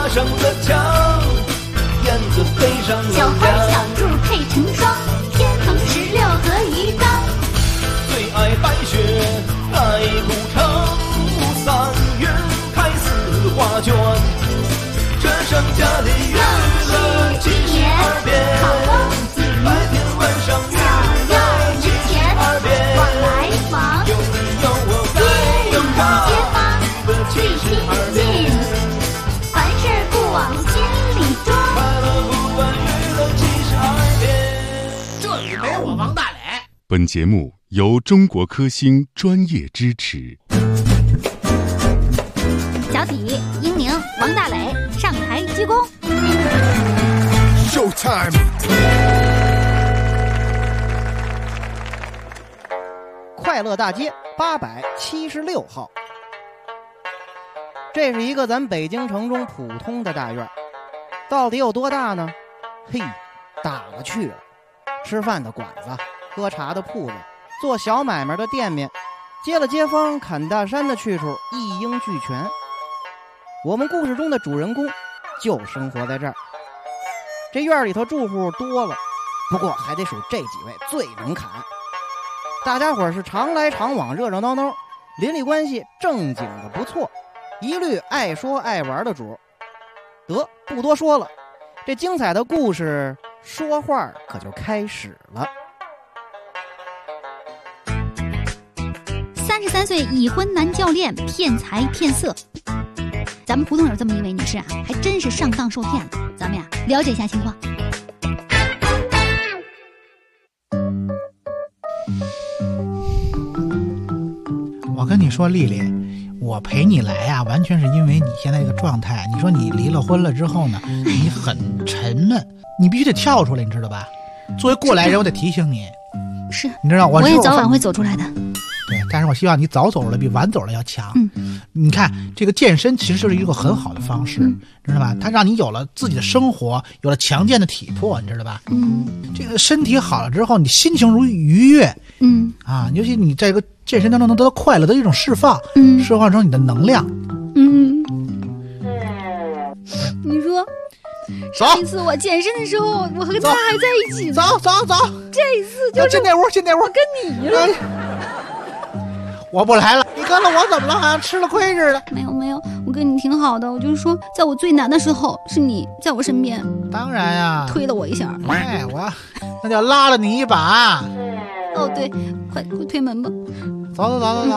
爬上了墙，燕子飞上了小花小兔配成双，天蓬16和鱼缸。 最爱白雪，爱古城，3月开4画卷，这剩下的娱乐72变，白天晚上娱乐72变， 往来往， 有你有我在街坊最亲近，凡事不往心里装。 快乐不断娱乐72变， 这里没我王大磊。 本节目由中国科兴专业支持。 小体、英宁、王大磊上台鞠躬。 Showtime！ 快乐大街876号，这是一个咱北京城中普通的大院，到底有多大呢？嘿，大了去了。吃饭的馆子，喝茶的铺子，做小买卖的店面，接了街坊砍大山的去处一应俱全。我们故事中的主人公就生活在这儿。这院里头住户多了，不过还得数这几位最能砍。大家伙是常来常往，热热闹闹，邻里关系正经的不错，一律爱说爱玩的主。得，不多说了，这精彩的故事说话可就开始了。 33岁已婚男教练骗财骗色，咱们胡同有这么一位女士啊，还真是上当受骗了。咱们呀了解一下情况。 我跟你说，丽丽，我陪你来呀，完全是因为你现在这个状态。你说你离了婚了之后呢，你很沉闷，你必须得跳出来，你知道吧？作为过来人，我得提醒你， 是， 你知道我也早晚会走出来的。 对，但是我希望你早走了比晚走了要强。你看这个健身其实是一个很好的方式，知道吧？它让你有了自己的生活，有了强健的体魄，你知道吧？这个身体好了之后，你心情愉悦，尤其你在这个健身当中能得到快乐的一种释放，释放成你的能量。 你说上一次我健身的时候，我和他还在一起呢。 走， 这一次就是进那屋，我跟你了。 我不来了，你跟了我怎么了？好像吃了亏似的。 没有，我跟你挺好的。我就是说，在我最难的时候，是你在我身边。 当然呀， 推了我一下。 我那叫拉了你一把。 哦，对，快推门吧。 走。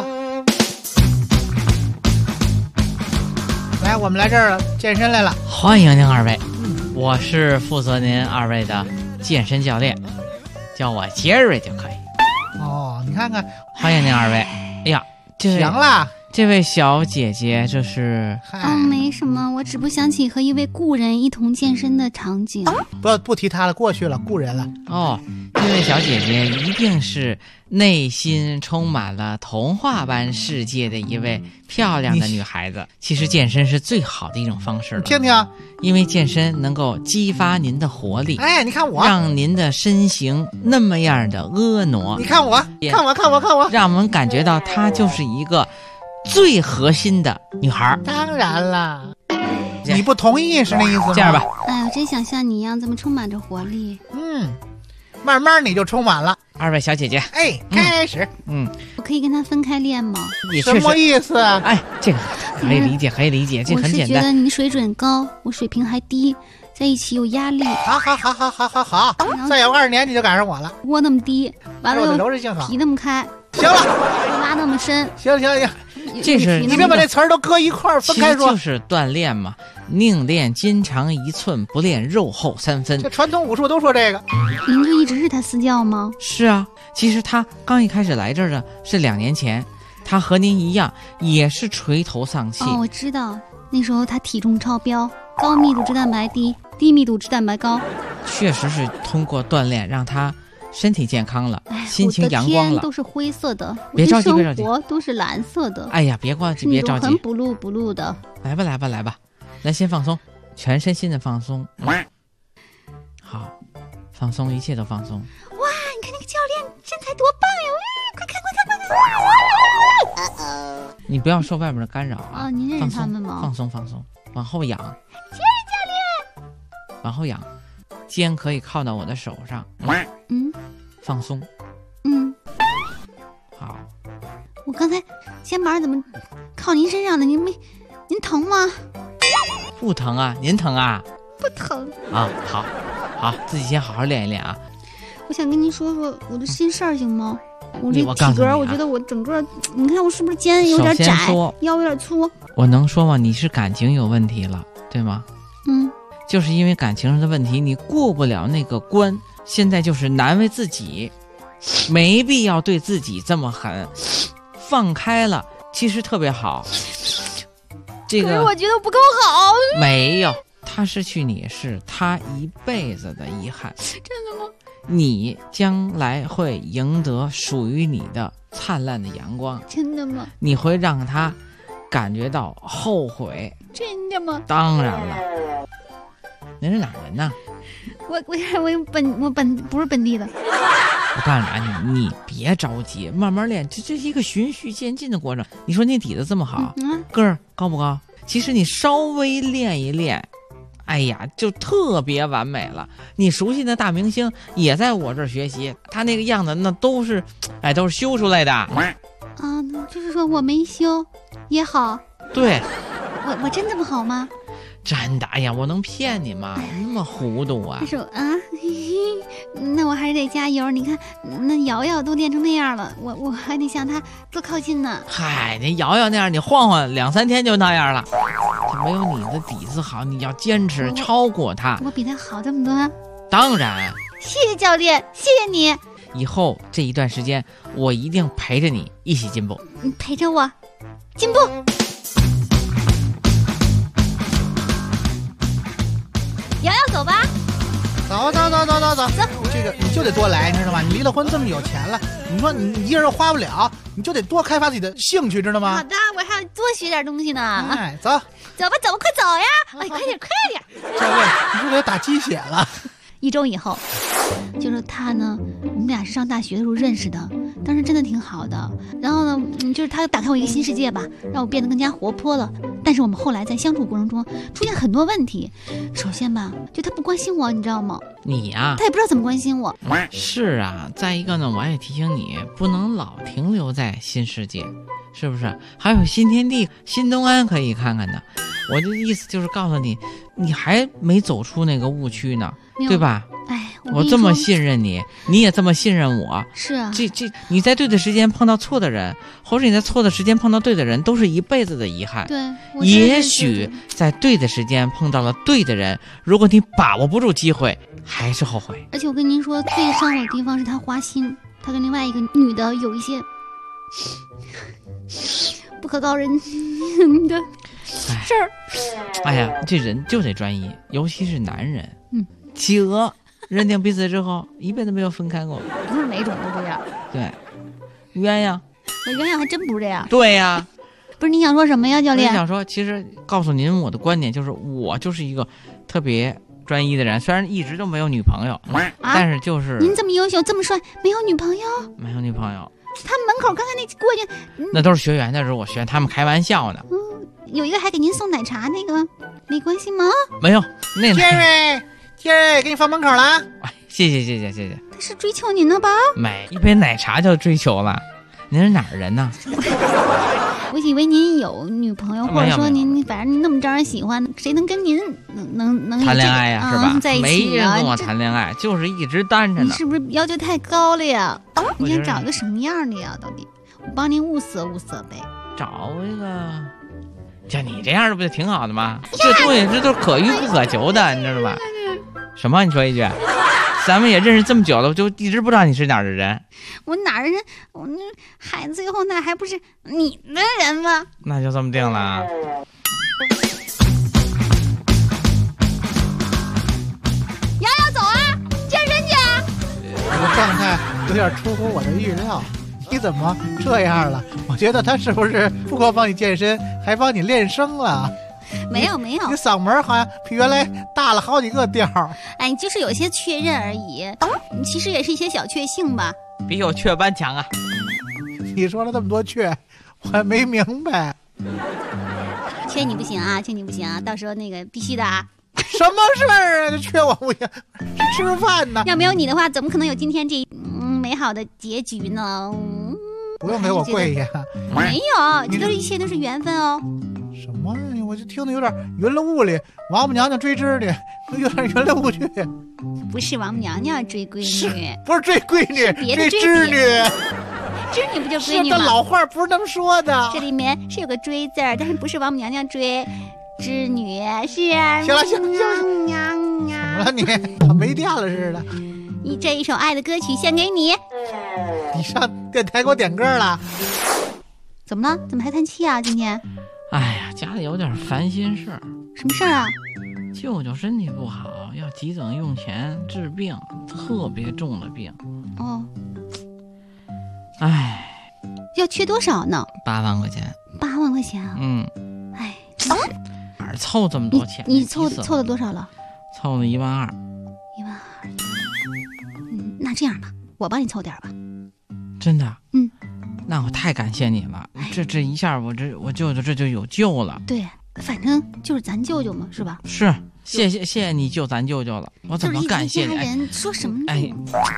来，我们来这儿了，健身来了。 欢迎您二位，我是负责您二位的健身教练，叫我杰瑞就可以。 哦，你看看， 欢迎您二位。哎呀， 行啦， 这位小姐姐，这是没什么，我只不想起和一位故人一同健身的场景。 不提他了，过去了，故人了。 哦，这位小姐姐一定是内心充满了童话般世界的一位漂亮的女孩子。其实健身是最好的一种方式了， 听听， 因为健身能够激发您的活力。 你看我， 让您的身形那么样的婀娜。 你看我， 让我们感觉到她就是一个最核心的女孩。 当然了，你不同意是那意思吗？ 这样吧， 我真想像你一样这么充满着活力。 慢慢你就充满了。 二位小姐姐， 开始。 我可以跟他分开练吗？ 什么意思啊？ 这个可以理解，这很简单。 我是觉得你水准高，我水平还低，在一起有压力。 好，再有2年你就赶上我了。 窝那么低，完了柔韧性好， 皮那么开， 行了， 拉那么深， 行， 这是你别把这词儿都搁一块儿分开说。 就是锻炼嘛，宁练筋长1寸，不练肉厚3分。 这传统武术都说这个。 您就一直是他私教吗？ 是啊，其实他刚一开始来这儿的是2年前，他和您一样也是垂头丧气。 我知道，那时候他体重超标，高密度脂蛋白低，低密度脂蛋白高。 确实是通过锻炼让他身体健康了，心情阳光了。 我的天都是灰色的， 别着急， 生活都是蓝色的。 别着急，别着急， 很blu的。 来吧，来先放松，全身心的放松。好，放松，一切都放松。 哇，你看那个教练身材多棒呀！快看！ 你不要受外面的干扰啊！ 您认识他们吗？ 放松。 往后仰。 谢谢教练。 往后仰，肩可以靠到我的手上。放松。好。 我刚才肩膀怎么靠您身上的？您疼吗？ 不疼啊，您疼啊？ 不疼啊，好，自己先好好练一练啊。 我想跟您说说我的心事儿，行吗？我这我告诉你啊体格，我觉得我整个，你看我是不是肩有点窄，腰有点粗？ 我能说吗？你是感情有问题了，对吗？就是因为感情上的问题，你过不了那个关，现在就是难为自己，没必要对自己这么狠，放开了，其实特别好。这个可是我觉得不够好。 没有，他失去你是他一辈子的遗憾。 真的吗？ 你将来会赢得属于你的灿烂的阳光。 真的吗？ 你会让他感觉到后悔。 真的吗？ 当然了。您是哪人呢？ 我不是本地的。 我告诉你啊，你别着急，慢慢练，这是一个循序渐进的过程。你说你底子这么好，个儿高不高？其实你稍微练一练，哎呀，就特别完美了。你熟悉的大明星也在我这儿学习，他那个样子那都是修出来的。啊， 就是说我没修也好。 对， 我真这么好吗？ 真的，哎呀，我能骗你吗？那么糊涂啊！ 那我还是得加油。你看，那瑶瑶都练成那样了，我还得向她多靠近呢。 嗨，那瑶瑶那样，你晃晃2-3天就那样了。他没有你的底子好，你要坚持超过他。 我比他好这么多？ 当然。 谢谢教练，谢谢你。 以后这一段时间，我一定陪着你一起进步。 你陪着我进步。瑶瑶，走吧。 走，这个你就得多来，你知道吗？你离了婚这么有钱了，你说你一个人花不了，你就得多开发自己的兴趣，知道吗？ 好的，我还要多学点东西呢。 哎，走吧， 快走呀！哎，快点！ 教练，你是不是打鸡血了 ？1周以后，就是他呢，我们俩是上大学的时候认识的，当时真的挺好的。然后呢，就是他打开我一个新世界吧，让我变得更加活泼了。但是我们后来在相处过程中出现很多问题。首先吧，就他不关心我，你知道吗？ 你呀， 他也不知道怎么关心我。 是啊，再一个呢，我也提醒你，不能老停留在新世界，是不是？还有新天地、新东安可以看看呢。我的意思就是告诉你，你还没走出那个误区呢，对吧？ 哎， 我这么信任你，你也这么信任我。 是啊， 你在对的时间碰到错的人，或者你在错的时间碰到对的人，都是一辈子的遗憾。 对， 也许在对的时间碰到了对的人，如果你把握不住机会，还是后悔。 而且我跟您说，最伤我的地方是他花心，他跟另外一个女的有一些不可告人的事儿。 哎呀，这人就得专一，尤其是男人。企鹅认定彼此之后，一辈子没有分开过。 不是每种都这样。 对，鸳鸯。 鸳鸯还真不是这样。 对呀。 不是你想说什么呀，教练？ 我想说，其实告诉您我的观点，就是我就是一个特别专一的人，虽然一直都没有女朋友，但是就是您这么优秀，这么帅，没有女朋友？ 没有女朋友。 他们门口刚才那过去， 那都是学员的时候，我学他们开玩笑呢。 有一个还给您送奶茶，那个没关系吗？ 没有，那个。 Jerry，给你放门口了。 谢谢。 他是追求您的吧？ 没，一杯奶茶就追求了。您是哪儿人呢？ 我以为您有女朋友，或者说您反正您那么招人喜欢，谁能跟您能谈恋爱呀？是吧？ 在一起没人跟我谈恋爱，就是一直单着呢。 你是不是要求太高了呀？你想找一个什么样的呀？到底我帮您物色呗。 找一个像你这样的不就挺好的吗？这东西这都是可遇不可求的，你知道吧？什么？你说一句。咱们也认识这么久了，就一直不知道你是哪儿的人。 我哪儿人？我那孩子最后那还不是你的人吗？ 那就这么定了。 瑶瑶走啊，健身去啊！ 这个状态有点出乎我的预料。你怎么这样了？我觉得他是不是不光帮你健身，还帮你练声了？ 没有， 你嗓门好像比原来大了好几个调。 哎，就是有些确认而已，其实也是一些小确幸吧。 比有雀斑强啊！ 你说了这么多雀，我还没明白。 其缺你不行啊，缺你不行啊，到时候那个必须的啊。 什么事儿啊？就缺我不行，是吃饭呢。 要没有你的话，怎么可能有今天这美好的结局呢？ 不用给我跪下。 没有，这都一切都是缘分哦。 什么？我就听得有点云了雾里，王母娘娘追织女，有点云来雾去。 不是王母娘娘追闺女， 不是追闺女， 别的追织女。 织女不就闺女吗？ 这老话不是那么说的。 这里面是有个追字儿，但是不是王母娘娘追，织女是。 行了，怎么了你？没电了似的。 你这一首爱的歌曲献给你。 你上电台给我点歌了？ 怎么了？怎么还叹气啊？今天？ 哎呀，家里有点烦心事儿。 什么事儿啊？ 舅舅身体不好，要急诊用钱治病，特别重的病。 哦。 哎。 要缺多少呢 ？8万块钱。 8万块钱啊？哎， 哪儿凑这么多钱？ 你凑了多少了？ 凑了1.2万。 1.2万。那这样吧，我帮你凑点吧。 真的？那我太感谢你了，这一下我舅舅这就有救了。 对，反正就是咱舅舅嘛，是吧？ 是，谢谢你救咱舅舅了，我怎么感谢你？ 就是一家人说什么呢？ 哎，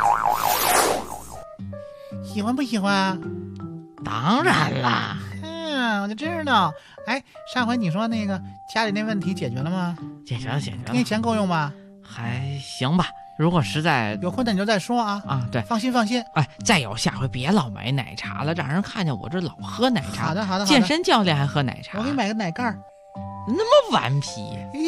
喜欢不喜欢？ 当然啦。 我就知道。哎，上回你说那个家里那问题解决了吗？ 解决了。 那钱够用吧？ 还行吧。如果实在有困难你就再说啊！ 对， 放心。 哎，再有下回别老买奶茶了，让人看见我这老喝奶茶。 好的。 健身教练还喝奶茶， 我给你买个奶盖儿。 那么顽皮。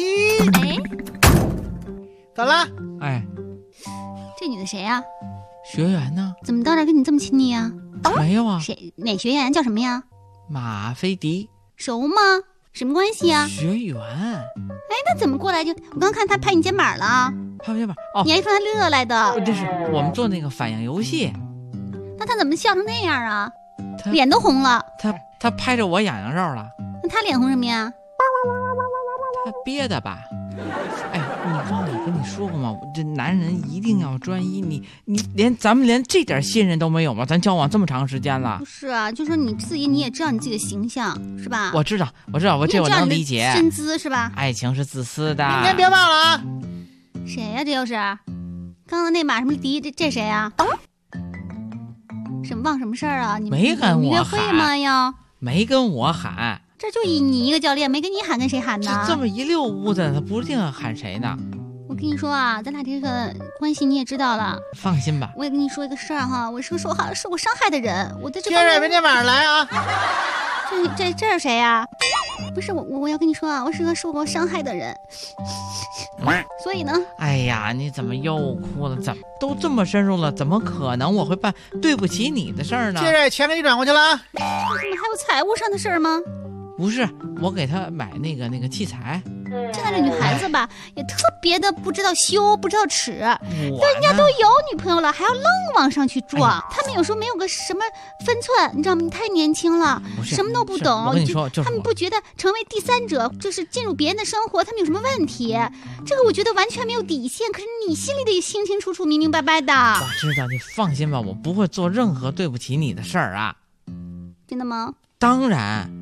走了。 哎， 这女的谁呀？ 学员呢？ 怎么到这跟你这么亲昵呀？ 没有啊。 谁？哪学员？叫什么呀？ 马菲迪。 熟吗？什么关系呀？ 学员。 哎，那怎么过来就？我刚看他拍你肩膀了。 拍肩膀哦， 你还说他乐来的？ 这是我们做那个反应游戏。 那他怎么笑成那样啊？脸都红了。 他拍着我痒痒肉了。 那他脸红什么呀？ 他憋的吧？哎，我跟你说过吗？这男人一定要专一。你咱们连这点信任都没有吗？咱交往这么长时间了。 不是啊，就说你自己你也知道你自己的形象是吧？ 我知道，这我能理解。 身姿是吧？ 爱情是自私的。 明天别忘了啊！ 谁呀？这又是？刚刚那马什么迪，这谁呀？什么忘什么事儿啊？你没跟我约会吗？要没跟我喊。 这就你一个教练，没跟你喊，跟谁喊呢？ 这么一溜屋子，他不一定喊谁呢。 我跟你说啊，咱俩这个关系你也知道了。 放心吧。 我也跟你说一个事儿哈，我是个受过伤害的人，我在这。 接着明天晚上来啊。 这是谁呀？不是我要跟你说啊，我是个受过伤害的人，所以呢。 哎呀，你怎么又哭了？怎么都这么深入了，怎么可能我会办对不起你的事儿呢？ 接着钱给你转过去了啊。 怎么还有财务上的事儿吗？ 不是，我给他买那个器材。 现在这女孩子吧，也特别的不知道羞，不知道耻。人家都有女朋友了，还要愣往上去撞。他们有时候没有个什么分寸，你知道吗？你太年轻了，什么都不懂。 我跟你说， 他们不觉得成为第三者，就是进入别人的生活，他们有什么问题？这个我觉得完全没有底线。可是你心里得清清楚楚、明明白白的。 我知道，你放心吧，我不会做任何对不起你的事儿啊。 真的吗？ 当然。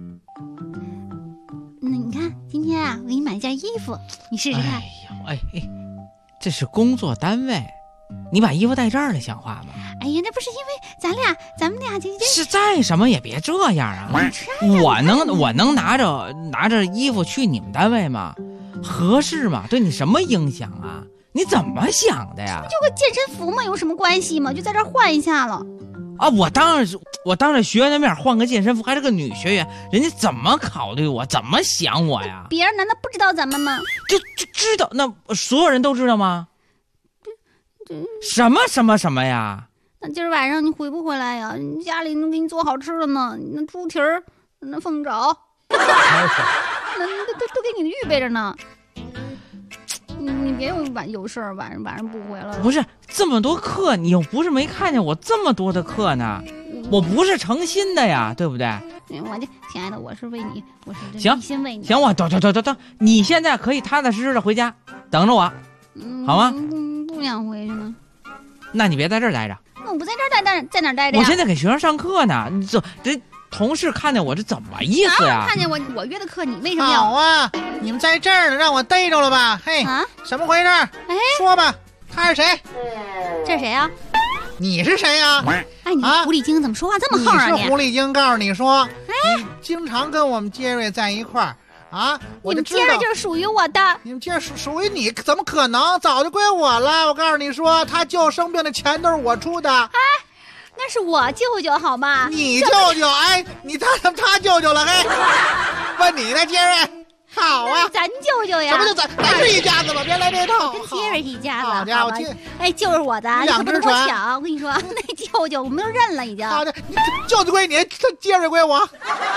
你看，今天啊，我给你买一件衣服，你试试看。 哎，这是工作单位，你把衣服带这儿来像话吗？ 哎呀，那不是因为咱们俩是再什么也别这样啊！我能拿着衣服去你们单位吗？合适吗？对你什么影响啊？你怎么想的呀？ 不就个健身服吗？有什么关系吗？就在这儿换一下了。 啊！我当着学员的面换个健身服，还是个女学员，人家怎么考虑我，怎么想我呀？ 别人难道不知道咱们吗？ 就知道，那所有人都知道吗？什么呀？ 那今儿晚上你回不回来呀？你家里能给你做好吃的呢，那猪蹄儿，那凤爪，那都给你预备着呢。你别有事儿晚上不回了。 不是这么多课，你又不是没看见我这么多的课呢，我不是诚心的呀，对不对？ 我这亲爱的，我是为你，我是行， 一心为你。 行，我等，你现在可以踏踏实实的回家等着我，好吗？ 不想回去呢。 那你别在这儿待着。 那我不在这儿待，在哪儿待着呀？ 我现在给学生上课呢， 同事看见我这怎么意思呀？ 看见我约的课，你为什么要？ 好啊，你们在这儿呢，让我逮着了吧？嘿，怎么回事？哎，说吧，他是谁？ 这是谁呀？ 你是谁呀？ 哎，你狐狸精怎么说话这么横啊？ 你是狐狸精，告诉你说，你经常跟我们杰瑞在一块儿啊，我就知道。 你们杰瑞就是属于我的。 你们杰瑞属于你，怎么可能？早就归我了。我告诉你说，他舅生病的钱都是我出的。 哎，那是我舅舅好吗？ 你舅舅？哎，他舅舅了？嘿，问你呢，杰瑞。好啊， 咱舅舅呀， 什么叫咱是一家子吗？别来这套， 跟杰瑞是一家子。 好家伙， 哎，就是我的，你可不能跟我抢。我跟你说，那舅舅我们都认了已经。 好的，舅舅归你，杰瑞归我。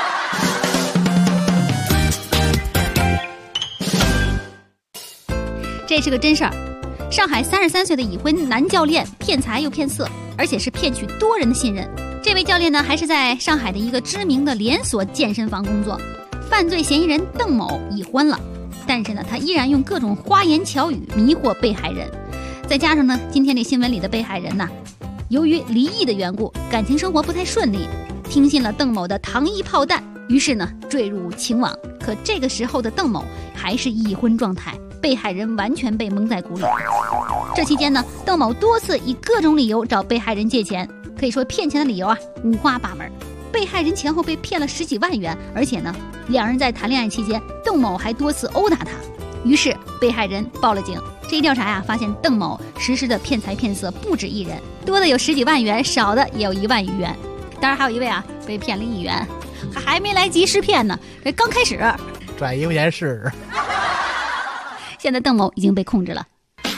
这是个真事儿。上海33岁的已婚男教练骗财又骗色，而且是骗取多人的信任。这位教练呢，还是在上海的一个知名的连锁健身房工作。犯罪嫌疑人邓某已婚了，但是呢，他依然用各种花言巧语迷惑被害人。再加上呢，今天这新闻里的被害人呢，由于离异的缘故，感情生活不太顺利，听信了邓某的糖衣炮弹，于是呢，坠入情网。可这个时候的邓某还是已婚状态，被害人完全被蒙在鼓里。这期间呢，邓某多次以各种理由找被害人借钱，可以说骗钱的理由啊五花八门。被害人前后被骗了10几万元，而且呢，两人在谈恋爱期间，邓某还多次殴打他。于是被害人报了警。这一调查呀，发现邓某实施的骗财骗色不止一人，多的有10几万元，少的也有1万余元。当然还有一位啊，被骗了1元，还没来及试骗呢，这刚开始转1块钱试试。 现在邓某已经被控制了。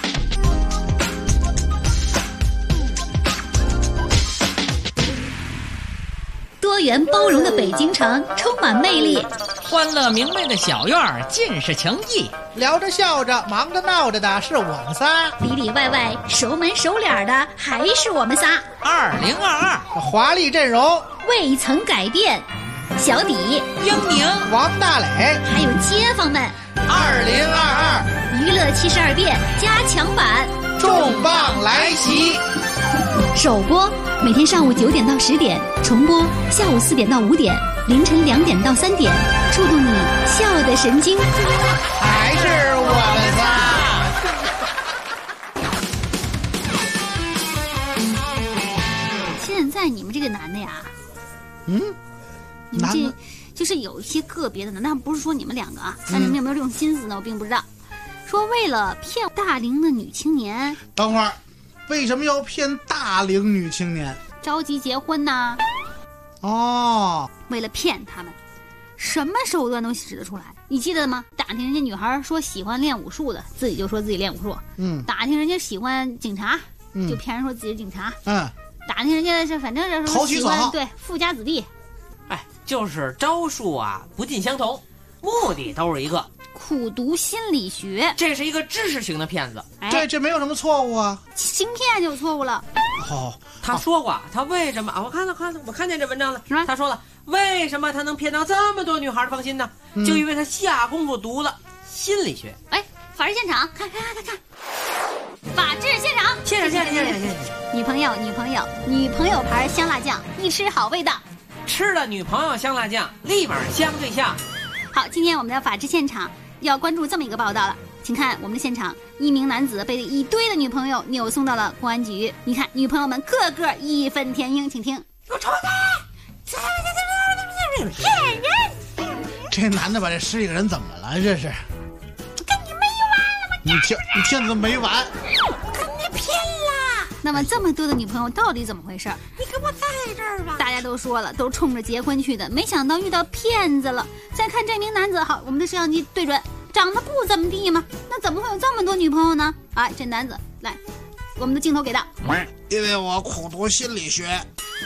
多元包容的北京城充满魅力， 欢乐明媚的小院儿尽是情谊， 聊着笑着忙着闹着的是我们仨， 里里外外熟门熟脸的还是我们仨。 2022 华丽阵容未曾改变，小底、 英宁、 王大磊， 还有街坊们。 2022 娱乐72变加强版重磅来袭， 首播每天上午9点到10点，重播下午4点到5点，凌晨2点到3点，触动你笑的神经。 还是我们仨。现在你们这个男的呀，你们这就是有一些个别的呢，但不是说你们两个啊，但你们有没有这种心思呢？我并不知道。说为了骗大龄的女青年， 等会儿，为什么要骗大龄女青年？ 着急结婚呐？ 哦， 为了骗他们，什么手段都使得出来。你记得吗？打听人家女孩说喜欢练武术的，自己就说自己练武术。打听人家喜欢警察，就骗人说自己是警察。打听人家是反正是说喜欢对富家子弟。 哎，就是招数啊不尽相同，目的都是一个。 苦读心理学， 这是一个知识型的骗子。 这没有什么错误啊， 行骗就有错误了。 他说过他为什么啊？我看见这文章了，他说了为什么他能骗到这么多女孩的芳心呢？就因为他下功夫读了心理学。 哎，法制现场，看，法制现场， 现场， 女朋友牌香辣酱，一吃好味道， 吃了女朋友香辣酱，立马相对象。 好，今天我们的法制现场要关注这么一个报道了，请看我们的现场，一名男子被一堆的女朋友扭送到了公安局。你看，女朋友们个个义愤填膺，请听。 给我抽他！ 骗人！ 这男的把这11个人怎么了？这是跟你没完了吗？ 你骗子没完， 跟你骗啦！那么这么多的女朋友到底怎么回事？你给我在这儿吧！大家都说了，都冲着结婚去的，没想到遇到骗子了。再看这名男子，好，我们的摄像机对准，长得不怎么地嘛，那怎么会有这么多女朋友呢？啊，这男子来，我们的镜头给到， 因为我苦读心理学。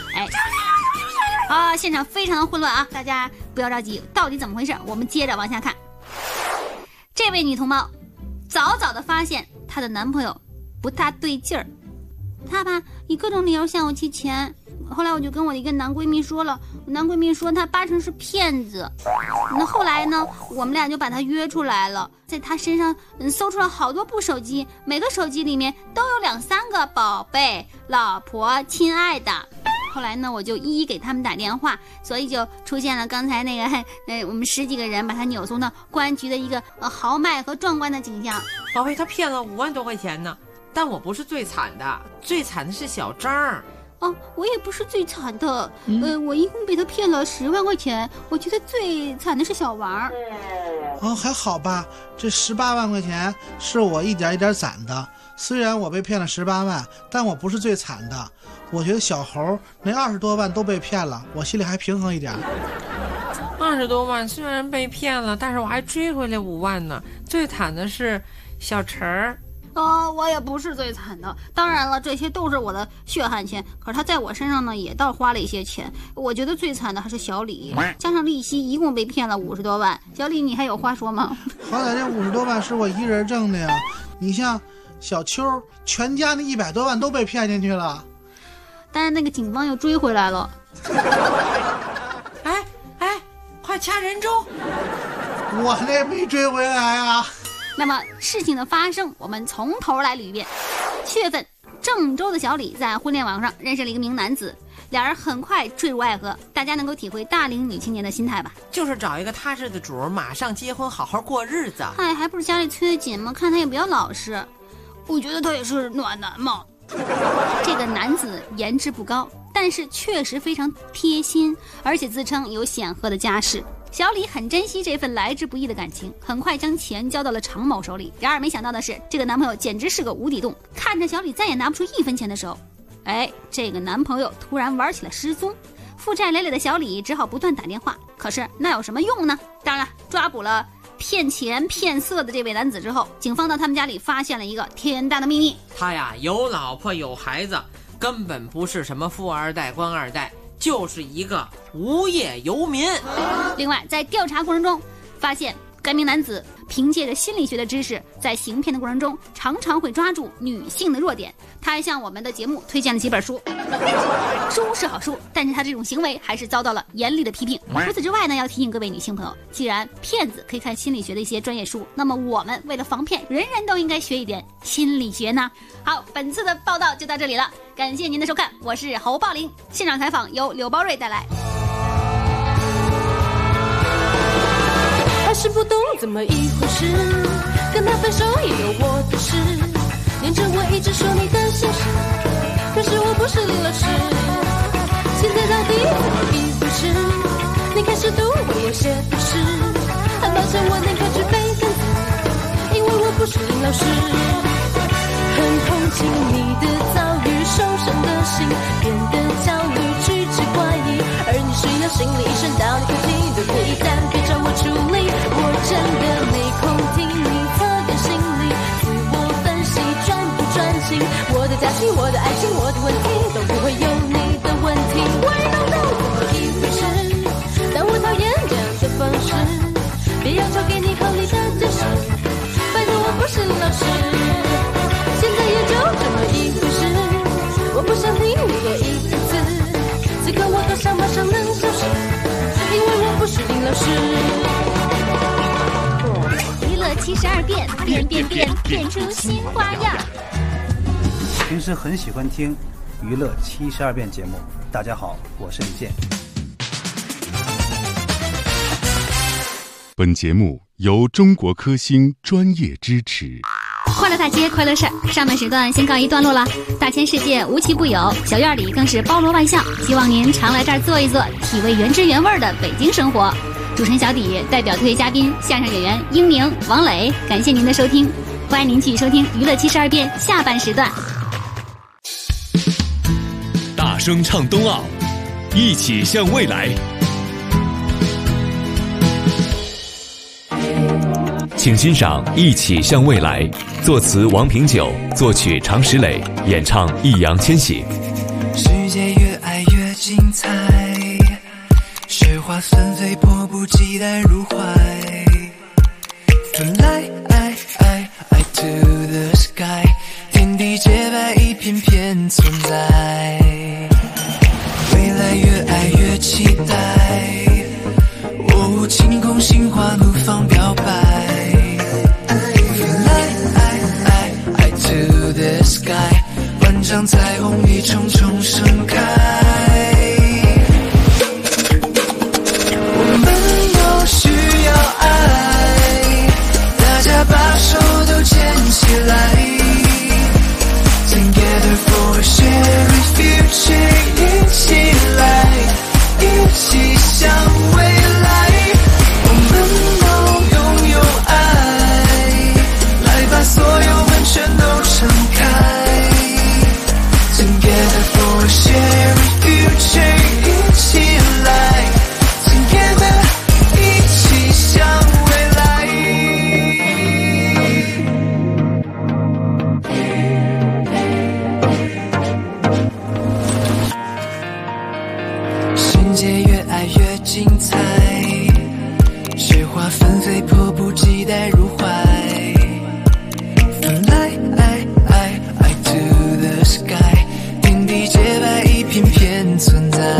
现场非常混乱啊，大家不要着急，到底怎么回事？我们接着往下看。这位女同胞早早的发现她的男朋友不大对劲儿，他吧以各种理由向我提钱，后来我就跟我的一个男闺蜜说了，男闺蜜说他8成是骗子。那后来呢，我们俩就把他约出来了，在他身上搜出了好多部手机，每个手机里面都有2、3个宝贝、老婆、亲爱的。 后来呢，我就一一给他们打电话，所以就出现了刚才那个我们10几个人把他扭送到公安局的一个豪迈和壮观的景象。 宝贝，他骗了5万多块钱呢，但我不是最惨的，最惨的是小张。 哦，我也不是最惨的，我一共被他骗了10万块钱，我觉得最惨的是小王。 哦，还好吧，这18万块钱是我一点一点攒的，虽然我被骗了18万，但我不是最惨的。我觉得小猴那20多万都被骗了，我心里还平衡一点。 20多万虽然被骗了，但是我还追回来5万呢。最惨的是小陈儿。 我也不是最惨的，当然了，这些都是我的血汗钱，可是他在我身上呢也倒花了一些钱。我觉得最惨的还是小李，加上利息一共被骗了50多万。小李，你还有话说吗？ 好歹这50多万是我一人挣的呀，你像小邱全家那100多万都被骗进去了， 但是那个警方又追回来了。 哎，快掐人中！ 我那没追回来啊。 那么事情的发生，我们从头来捋一遍。7月份，郑州的小李在婚恋网上认识了一个名男子，两人很快坠入爱河。大家能够体会大龄女青年的心态吧？ 就是找一个踏实的主，马上结婚，好好过日子。 还不是家里催得紧吗？看他也比较老实。我觉得他也是暖男嘛。这个男子颜值不高，但是确实非常贴心，而且自称有显赫的家世。小李很珍惜这份来之不易的感情，很快将钱交到了常某手里。然而没想到的是，这个男朋友简直是个无底洞。看着小李再也拿不出1分钱的时候，这个男朋友突然玩起了失踪。负债累累的小李只好不断打电话，可是那有什么用呢？当然，抓捕了骗钱骗色的这位男子之后，警方到他们家里发现了一个天大的秘密。 他呀有老婆有孩子，根本不是什么富二代官二代，就是一个无业游民。 另外，在调查过程中发现，该名男子凭借着心理学的知识，在行骗的过程中常常会抓住女性的弱点。他还向我们的节目推荐了几本书。书是好书，但是他这种行为还是遭到了严厉的批评。除此之外呢，要提醒各位女性朋友，既然骗子可以看心理学的一些专业书，那么我们为了防骗，人人都应该学一点心理学呢。好，本次的报道就到这里了，感谢您的收看，我是侯宝林。现场采访由柳包瑞带来。 还是不懂怎么一回事，跟他分手也有我的事，连着我一直说你的心事，可是我不是李老师，现在到底怎么一回事？你开始读为我写的诗，很抱歉我宁可去背单词，因为我不是李老师。很同情你的遭遇，受伤的心变得焦虑，举止怪异，而你需要心理医生到你客厅都可以，但别找我处理，我真的没空听你测验心理，自我分析专不专情，我的家庭我的爱情我的问题都不会有你的问题。我也懂得怎么一回事，但我讨厌这样的方式，别要求给你合理的解释，拜托我不是老师，现在也就这么一回事，我不想听你多一个字，此刻我多想马上能消失，因为我不是林老师。 娱乐72变，变变变，变出新花样。 平时很喜欢听娱乐72变节目。大家好，我是李健。 本节目由中国科兴专业支持。 快乐大街，快乐事儿，上半时段先告一段落了。大千世界无奇不有，小院里更是包罗万象。希望您常来这儿坐一坐，体味原汁原味的北京生活。主持人小底代表特约嘉宾相声演员英明、王磊，感谢您的收听，欢迎您继续收听娱乐72变下半时段。 大声唱冬奥，一起向未来。请欣赏《一起向未来》，作词王平久，作曲常石磊，演唱易烊千玺。 世界越爱越精彩，雪花纷飞，迫不及待入怀。Fly to the sky， 天地洁白，一片片存在。未来越爱越期待，哦，晴空心花怒放表白。Fly to the sky， 万丈彩虹一重重盛开。 花纷飞，迫不及待入怀。Fly to the sky， 天地洁白一片片存在，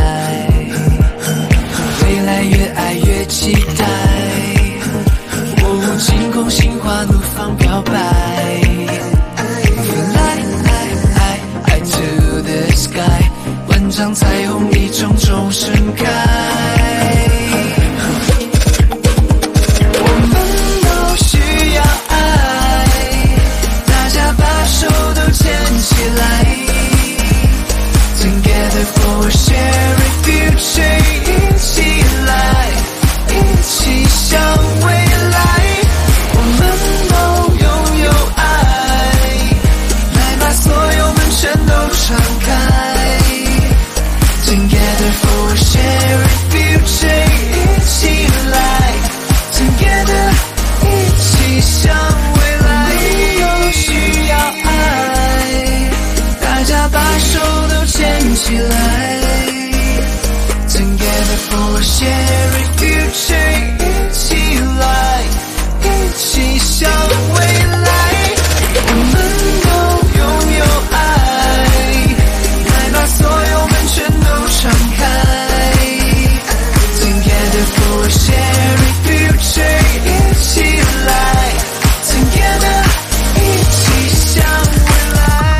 未来越爱越期待，我无尽空心花怒放表白。Fly to the sky， 万丈彩虹一重重盛开。Together for a shared future， 一起来，一起向未来，我们都拥有爱，来把所有门全都敞开。Together for a shared future， 一起来 ，Together， 一起向未来，都需要爱，大家把手都牵起来 Together for a shared future， 一起来，一起向未来，我们都拥有爱，来把所有门全都敞开 Together for a shared future， 一起来 Together， 一起向未来。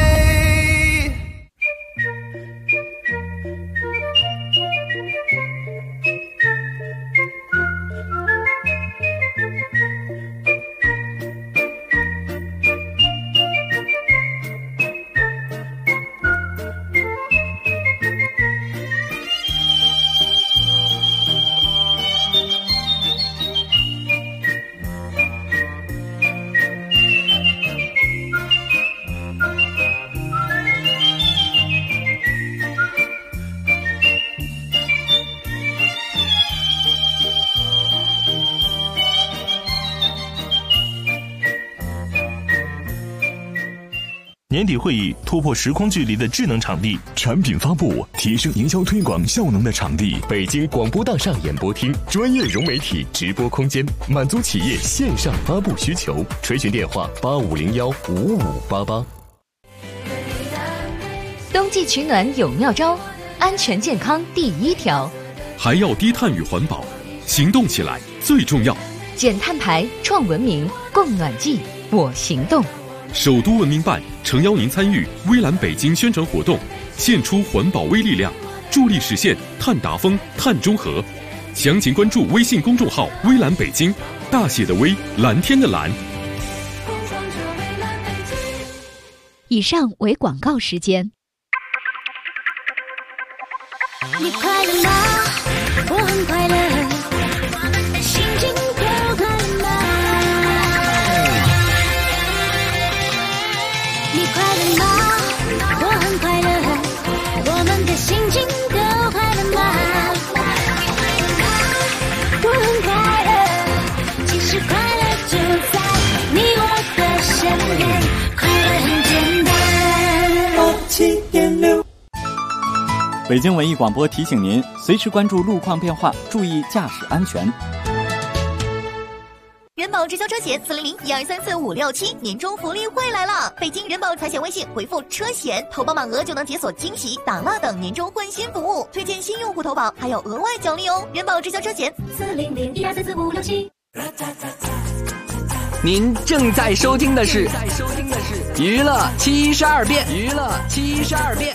年底会议突破时空距离的智能场地， 产品发布提升营销推广效能的场地，北京广播大厦演播厅，专业融媒体直播空间，满足企业线上发布需求。垂询电话85015588。 冬季取暖有妙招，安全健康第一条， 还要低碳与环保，行动起来最重要。 减碳排，创文明，供暖季，我行动。 首都文明办诚邀您参与微蓝北京宣传活动，献出环保微力量，助力实现碳达峰、碳中和。详情关注微信公众号“微蓝北京”，大写的微，蓝天的蓝。 以上为广告时间。 你快乐吗？我很快乐，心情多快乐。你快乐吗？我很快乐，我们的心情都快乐吗？我很快乐，其实快乐就在你我的身边，快乐很简单。87.6。 北京文艺广播提醒您，随时关注路况变化，注意驾驶安全。 人保直销车险400-1234-567年终福利会来了！北京人保财险微信回复车险，投保满额就能解锁惊喜、打蜡等年终换新服务，推荐新用户投保还有额外奖励哦！人保直销车险400-1234-567。 您正在收听的是娱乐72变，娱乐72变。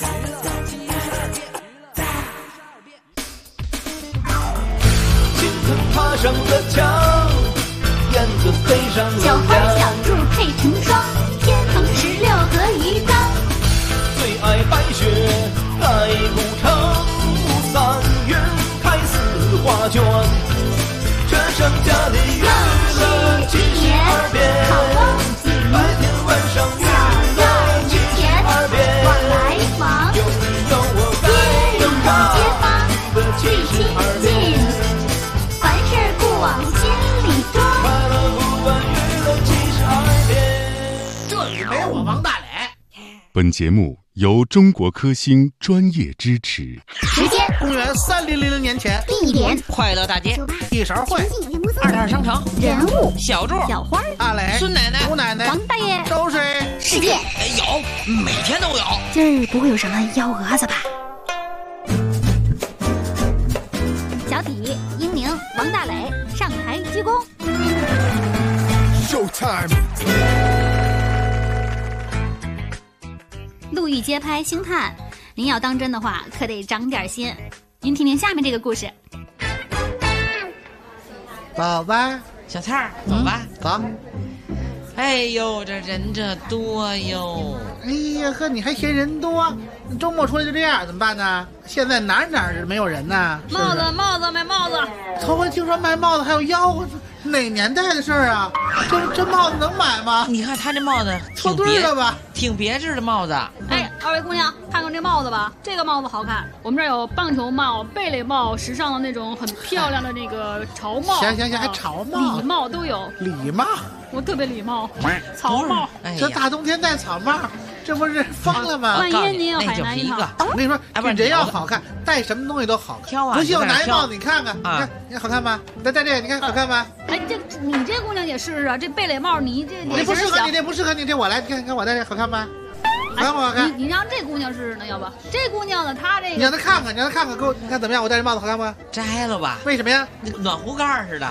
爬上了墙，燕子飞上了小花小兔配成双，天横16合一缸。 最爱白雪，爱古城，3月开4画卷。这剩下的娱乐72变，白天晚上娱乐72变。 往来往， 有你有我该有他， 街坊娱乐72变。 凡事不往心里装， 快乐不管娱乐72变。 这里没我王大磊。 本节目由中国科兴专业支持。 时间： 公元3000年前。 地点： 快乐大街。 一勺烩。 二摊商城人物小柱小花阿磊孙奶奶吴奶奶王大爷周水世界有，每天都有。 今儿不会有什么幺蛾子吧？小体、英明、王大磊上台鞠躬。 Showtime！ 路遇街拍星探，您要当真的话，可得长点心。您听听下面这个故事。 宝贝， 小菜儿，走吧， 走。 哎呦，这人这多哟！ 哎呀呵，你还嫌人多？周末出来就这样，怎么办呢？现在哪儿没有人呢？ 帽子，卖帽子。 头回听说卖帽子还有吆喝，哪年代的事儿啊？这帽子能买吗？ 你看他这帽子， 错对了吧？ 挺别致的帽子。 哎，二位姑娘，看看这帽子吧，这个帽子好看。我们这儿有棒球帽、贝雷帽，时尚的那种很漂亮的那个潮帽。 行，还潮帽、 礼帽都有。 礼帽， 我特别礼貌。草帽， 这大冬天戴草帽，这不是疯了吗？ 万一您有海南一套。 我跟你说，人要好看，戴什么东西都好看。 挑啊！ 不信我拿一帽子，你看看，你看好看吗？再戴这个，你看好看吗？ 哎，你这姑娘也试试啊！这贝雷帽，你不适合你，这不适合你，这我来，你看我戴这好看吗？好看。 你让这姑娘试试呢？要不这姑娘呢，她这个你让她看看，给我，你看怎么样？我戴这帽子好看吗？ 摘了吧？ 为什么呀？ 暖壶盖似的。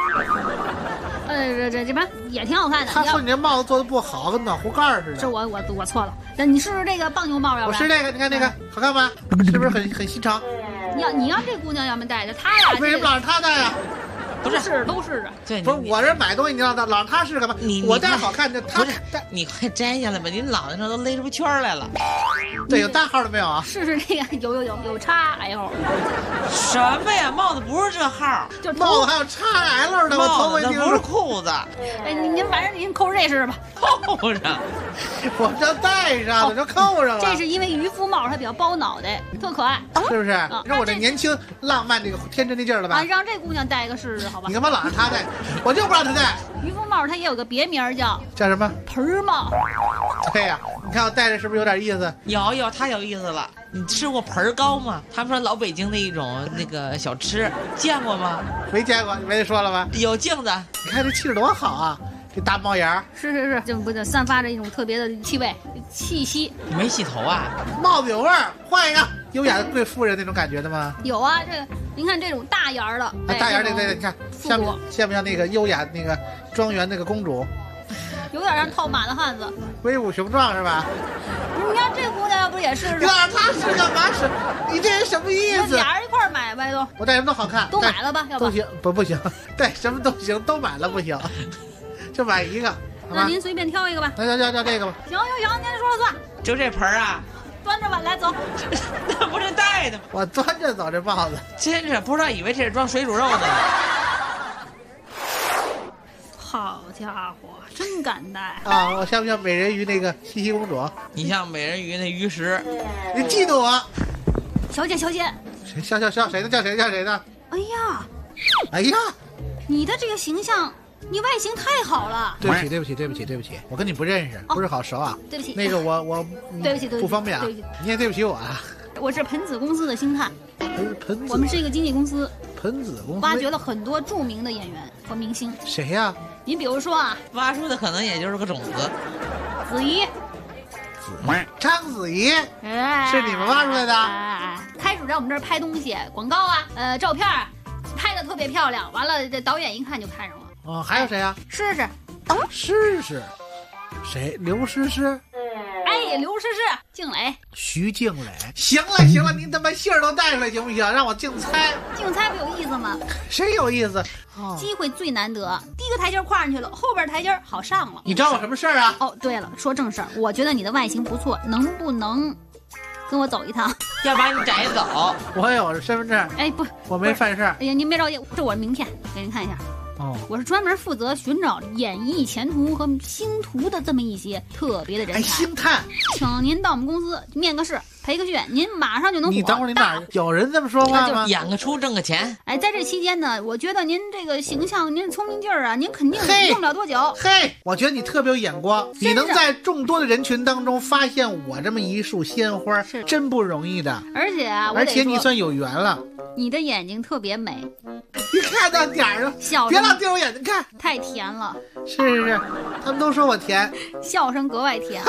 这边也挺好看的。 他说你这帽子做的不好，跟暖壶盖似的。 是我错了。那你试试这个棒球帽，要不然？ 我试这个，你看这个好看吗？是不是很新潮？ 你让这姑娘要么戴着，她呀？ 为什么老让她戴呀？ 都试着。 对， 不是我这买东西，你让老让她试干嘛？我戴好看，她戴。 你快摘下来吧，您脑袋上都勒出圈来了。 对，有大号的没有啊？ 试这个，有XL。 什么呀？帽子不是这号， 就帽子还有XL 的，我头回听说。 不是裤子。 哎，您反正您扣上这试试吧。 扣上， 我这戴上了，就扣上了。 这是因为渔夫帽它比较包脑袋，特可爱， 是不是？你说我这年轻浪漫这个天真的劲儿了吧？ 让这姑娘戴一个试试，好吧？ 你干嘛老让她戴？我就不让她戴。 渔夫帽它也有个别名叫什么？ 盆帽。 对呀，你看我戴着是不是有点意思？ 有，太有意思了。你吃过盆糕吗？他们说老北京的一种那个小吃，见过吗？ 没见过，你没说了吗？ 有镜子， 你看这气质多好啊！这大帽檐是，就不散发着一种特别的气息。 你没洗头啊？ 帽子有味儿，换一个优雅的贵妇人那种感觉的吗？ 有啊，您看这种大檐的， 大檐对，你看像不像那个优雅那个庄园那个公主？ 有点像套马的汉子， 威武雄壮是吧？ 你看这姑娘要不也是？ 你让她是干嘛使？你这人什么意思？ 俩人一块买呗都。 我戴什么都好看， 都买了吧？要都行，不行，戴什么都行，都买了不行，就买一个。 那您随便挑一个吧。 那要这个吧。 行，您说了算。 就这盆啊？ 端着吧，来走。 那不是戴的吗？ 我端着走这帽子， 真是不知道以为这是装水煮肉的。 好家伙，真敢戴啊！我像不像美人鱼那个茜茜公主？ 你像美人鱼那鱼食， 你嫉妒我？ 小姐，谁笑谁呢？叫谁呢？哎呀， 你的这个形象，你外形太好了。 对不起，我跟你不认识，不是好熟啊。 对不起， 那个我对不起， 不方便啊。你也对不起我啊。 我是盆子公司的星探，我们是一个经纪公司， 盆子公司挖掘了很多著名的演员和明星。 谁呀？ 您比如说啊， 挖出的可能也就是个种子。 子怡， 章子怡，是你们挖出来的？ 开始在我们这儿拍东西，广告啊，照片拍的特别漂亮。完了，这导演一看就看上了。 哦，还有谁啊？ 诗诗， 谁？刘诗诗。 哎，刘诗诗，静蕾， 徐静蕾。行了，您他妈姓儿都带出来行不行？让我竞猜不有意思吗？ 谁有意思？ 机会最难得，第一个台阶跨上去了，后边台阶好上了。 你找我什么事儿啊？ 哦，对了，说正事儿，我觉得你的外形不错，能不能跟我走一趟？ 要把你逮走。 我有身份证。 哎，不， 我没犯事儿。 哎呀，您别着急，这我的名片，给您看一下。我是专门负责寻找演艺前途和星途的这么一些特别的人才。 星探， 请您到我们公司面个试， 培个训，您马上就能火。 你等会儿，你哪有人这么说话吗？ 演个出挣个钱。 哎，在这期间呢，我觉得您这个形象，您聪明劲儿啊，您肯定用不了多久。 嘿，我觉得你特别有眼光，你能在众多的人群当中发现我这么一束鲜花，是真不容易的。 而且啊， 而且你算有缘了。 你的眼睛特别美， 你看到点儿了，别老盯我眼睛看， 太甜了。 是，他们都说我甜， 笑声格外甜。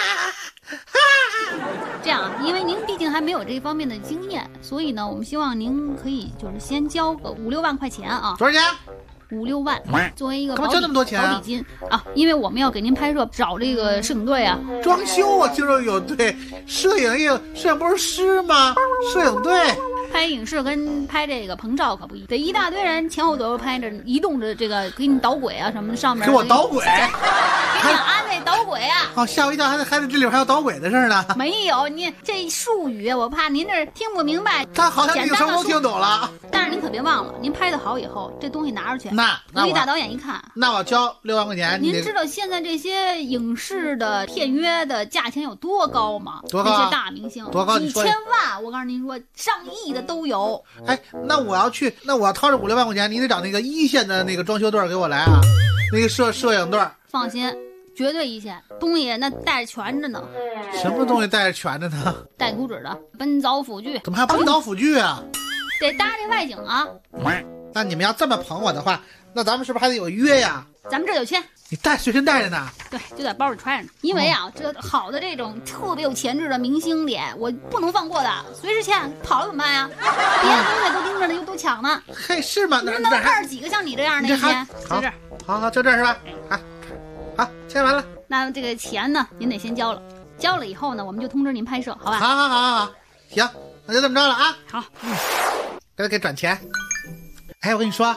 这样，因为您毕竟还没有这方面的经验，所以呢，我们希望您可以就是先交个5、6万块钱啊。 多少钱 ？5、6万，作为一个干嘛交那么多钱保底金啊？因为我们要给您拍摄，找这个摄影队啊。 装修我听说有队，摄影不是师吗？摄影队。 拍影视跟拍这个棚照可不一，得一大堆人前后左右拍着，移动着这个给你导轨啊什么的，上面给我导轨， 给你安那导轨啊！ 哦，吓我一跳，还这里边还有导轨的事儿呢。 没有，你这术语我怕您这听不明白。 他好像这个什么都听懂了。 但是您可别忘了，您拍的好以后，这东西拿出去， 那一大导演一看， 那我交6万块钱。 您知道现在这些影视的片约的价钱有多高吗？ 多高？ 那些大明星多高？ 几千万，我告诉您说，上亿的都有。 哎，那我要掏这5、6万块钱，你得找那个一线的那个装修队给我来啊，那个摄影队。 放心，绝对一线，东西那带着全着呢。 什么东西带着全着呢？ 带骨脂的奔凿辅具。 怎么还奔凿辅具啊？ 得搭这外景啊。 那你们要这么捧我的话，那咱们是不是还得有约呀？ 咱们这有签。 你随身带着呢？ 对，就在包里揣着呢。因为啊，这好的这种特别有潜质的明星脸，我不能放过的，随时签，跑了怎么办呀？别的东西都盯着呢，又都抢呢。 嘿，是吗？ 那能二几个像你这样的一天？在这儿。 好，就这是吧？好，签完了。 那这个钱呢，您得先交了。交了以后呢，我们就通知您拍摄，好吧？ 好，行，那就这么着了啊。 好， 给他给转钱。哎，我跟你说，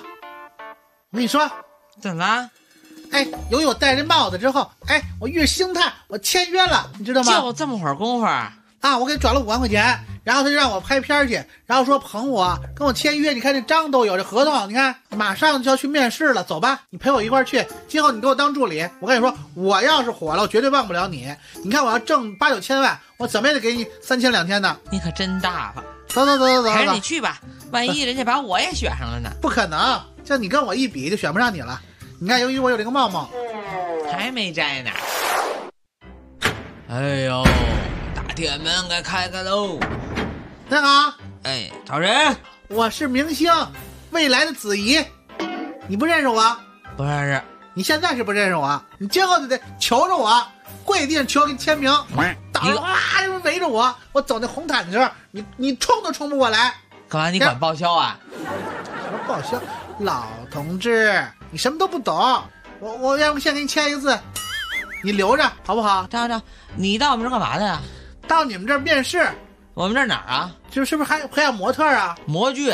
怎么了？ 哎，有戴这帽子之后，哎，我越兴叹，我签约了，你知道吗？ 就这么会儿功夫啊！ 我给转了5万块钱，然后他就让我拍片去，然后说捧我，跟我签约。你看这章都有，这合同，你看马上就要去面试了，走吧，你陪我一块去。今后你给我当助理，我跟你说，我要是火了，我绝对忘不了你。你看我要挣8、9千万，我怎么也得给你3千2千的。 你可真大方。 走， 还是你去吧，万一人家把我也选上了呢？ 不可能，就你跟我一比，就选不上你了。你看，由于我有这个帽帽， 还没摘呢。哎呦，大店门该开开喽！ 你好， 哎，找人， 我是明星，未来的子怡，你不认识我？ 不认识。 你现在是不认识我，你今后就得求着我，跪地上求给你签名。大伙人围着我，我走那红毯子上，你冲都冲不过来。 干嘛？你管报销啊？ 什么报销？老同志，你什么都不懂。我要不先给你签一个字，你留着好不好？ 张，你到我们这干嘛的呀？ 到你们这儿面试。 我们这儿哪儿啊？ 是不是还要模特啊？ 模具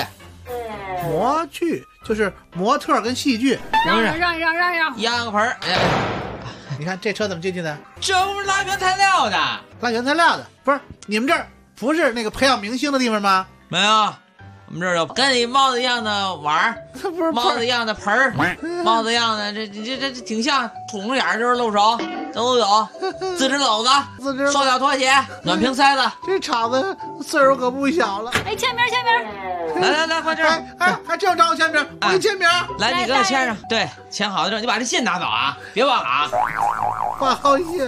就是模特跟戏剧。 让， 压个盆儿。 你看这车怎么进去的？ 这不是拉原材料的。 拉原材料的，不是你们这儿不是那个培养明星的地方吗？ 没有，我们这儿有跟你帽子一样的碗儿， 不是帽子一样的盆儿，帽子一样的这挺像，捅着眼儿就是露手，都有。自制篓子，塑料拖鞋，暖瓶塞子。 这厂子岁数可不小了。 哎，签名。 来，快点！ 还真要找我签名，我给你签名。 来，你给我签上。对，签好了之后，你把这信拿走啊，别忘了啊。 挂号信。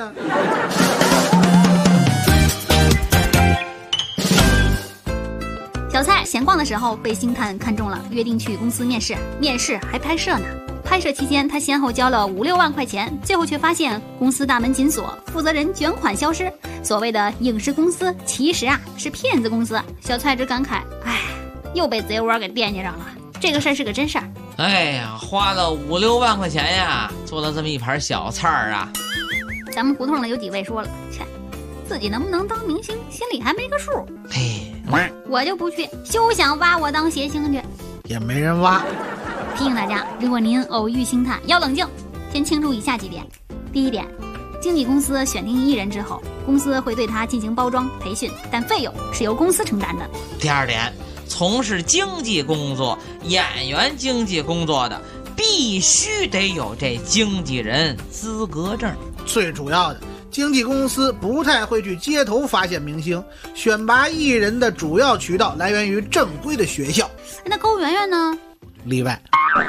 小蔡闲逛的时候被星探看中了，约定去公司面试还拍摄呢。拍摄期间，他先后交了5、6万块钱，最后却发现公司大门紧锁，负责人卷款消失。所谓的影视公司，其实是骗子公司。小蔡只感慨：哎，又被贼窝给惦记上了。这个事儿是个真事儿。 哎呀，花了5、6万块钱呀，做了这么一盘小菜儿啊。 咱们胡同里有几位说了，切，自己能不能当明星，心里还没个数。 嘿， 我就不去，休想挖我当谐星去。 也没人挖。 提醒大家，如果您偶遇星探，要冷静，先清楚以下几点。第一点，经纪公司选定艺人之后，公司会对他进行包装培训，但费用是由公司承担的。 第二点，从事经纪工作、演员经纪工作的，必须得有这经纪人资格证。 最主要的， 经纪公司不太会去街头发现明星，选拔艺人的主要渠道来源于正规的学校。 那高圆圆呢？ 例外。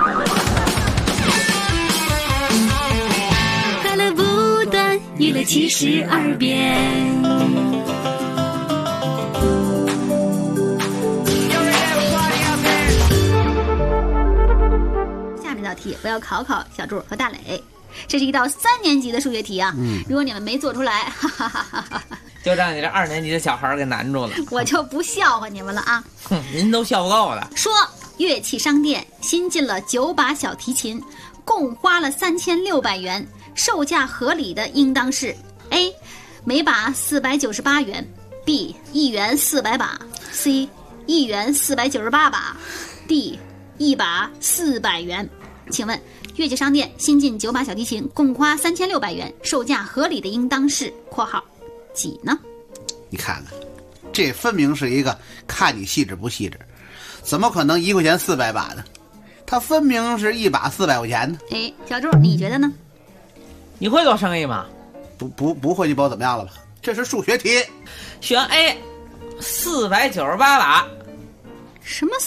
快乐不断，娱乐72变。 下面这道题我要考考小柱和大磊，这是一道3年级的数学题啊。如果你们没做出来，哈哈哈哈哈， 就让你这2年级的小孩给难住了， 我就不笑话你们了啊！ 哼，您都笑不够了。 说乐器商店新进了9把小提琴，共花了3600元，售价合理的应当是 A 每把498元 ，B 1元400把 ，C 1元498把 ，D 1把400元。请问乐器商店新进9把小提琴，共花3600元，售价合理的应当是（括号）几呢？ 你看看，这分明是一个看你细致不细致，怎么可能1块钱400把呢？它分明是1把400块钱呢。 哎，小柱，你觉得呢？ 你会做生意吗？ 不会，你把我怎么样了吧？这是数学题。 选 A 498把。 什么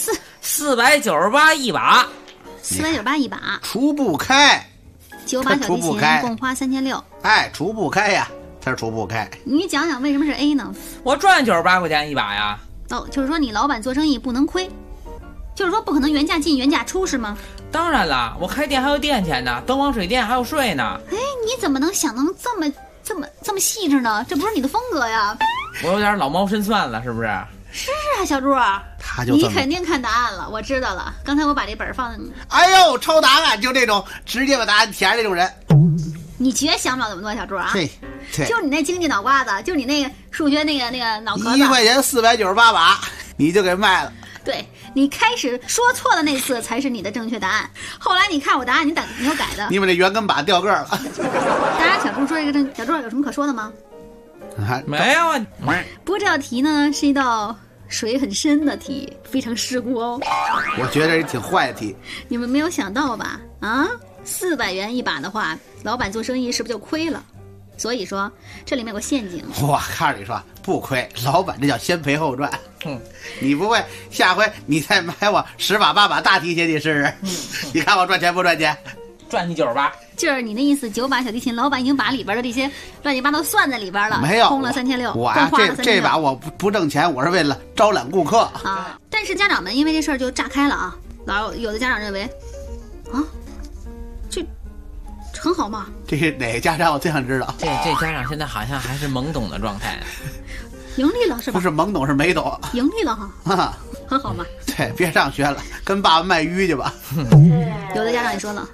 498一把 ？498一把， 除不开。 9把小提琴共花3600。 哎，除不开呀，它是除不开。 你讲讲为什么是 A 呢？ 我赚98块钱一把呀。 哦，就是说你老板做生意不能亏，就是说不可能原价进原价出是吗？ 当然了，我开店还有店钱呢，灯光水电还有税呢。 哎，你怎么能想能这么细致呢？这不是你的风格呀。 我有点老猫伸蒜了，是不是？ 是啊，小柱，你肯定看答案了，我知道了。刚才我把这本放。 哎呦，抄答案就这种直接把答案填这种人， 你绝想不了那么多，小柱啊！ 对， 就你那经济脑瓜子，就你那个数学那个脑壳子 ，1块钱498把，你就给卖了。 对，你开始说错的那次才是你的正确答案，后来你看我答案，你又改的。 你把这圆根把掉个了。 当然，小柱说这个，小柱有什么可说的吗？ 没有啊。 不过这道题呢是一道水很深的题，非常世故哦。 我觉得也挺坏的题。 你们没有想到吧？啊，400元一把的话，老板做生意是不是就亏了？所以说这里面有个陷阱。 我告诉你说，不亏，老板这叫先赔后赚。你不会，下回你再买我10把8把大提琴，你试试，你看我赚钱不赚钱？ 赚你98。 就是你那意思，9把小提琴，老板已经把里边的这些乱七八糟算在里边了， 没有， 空了3600。 我呀，这把我不挣钱，我是为了招揽顾客啊。但是家长们因为这事儿就炸开了啊，有的家长认为，啊，这很好嘛。 这是哪个家长？我最想知道。 这家长现在好像还是懵懂的状态。 盈利了是吧？ 不是懵懂，是没懂。 盈利了哈。啊，很好嘛。 对，别上学了，跟爸爸卖鱼去吧。 有的家长也说了。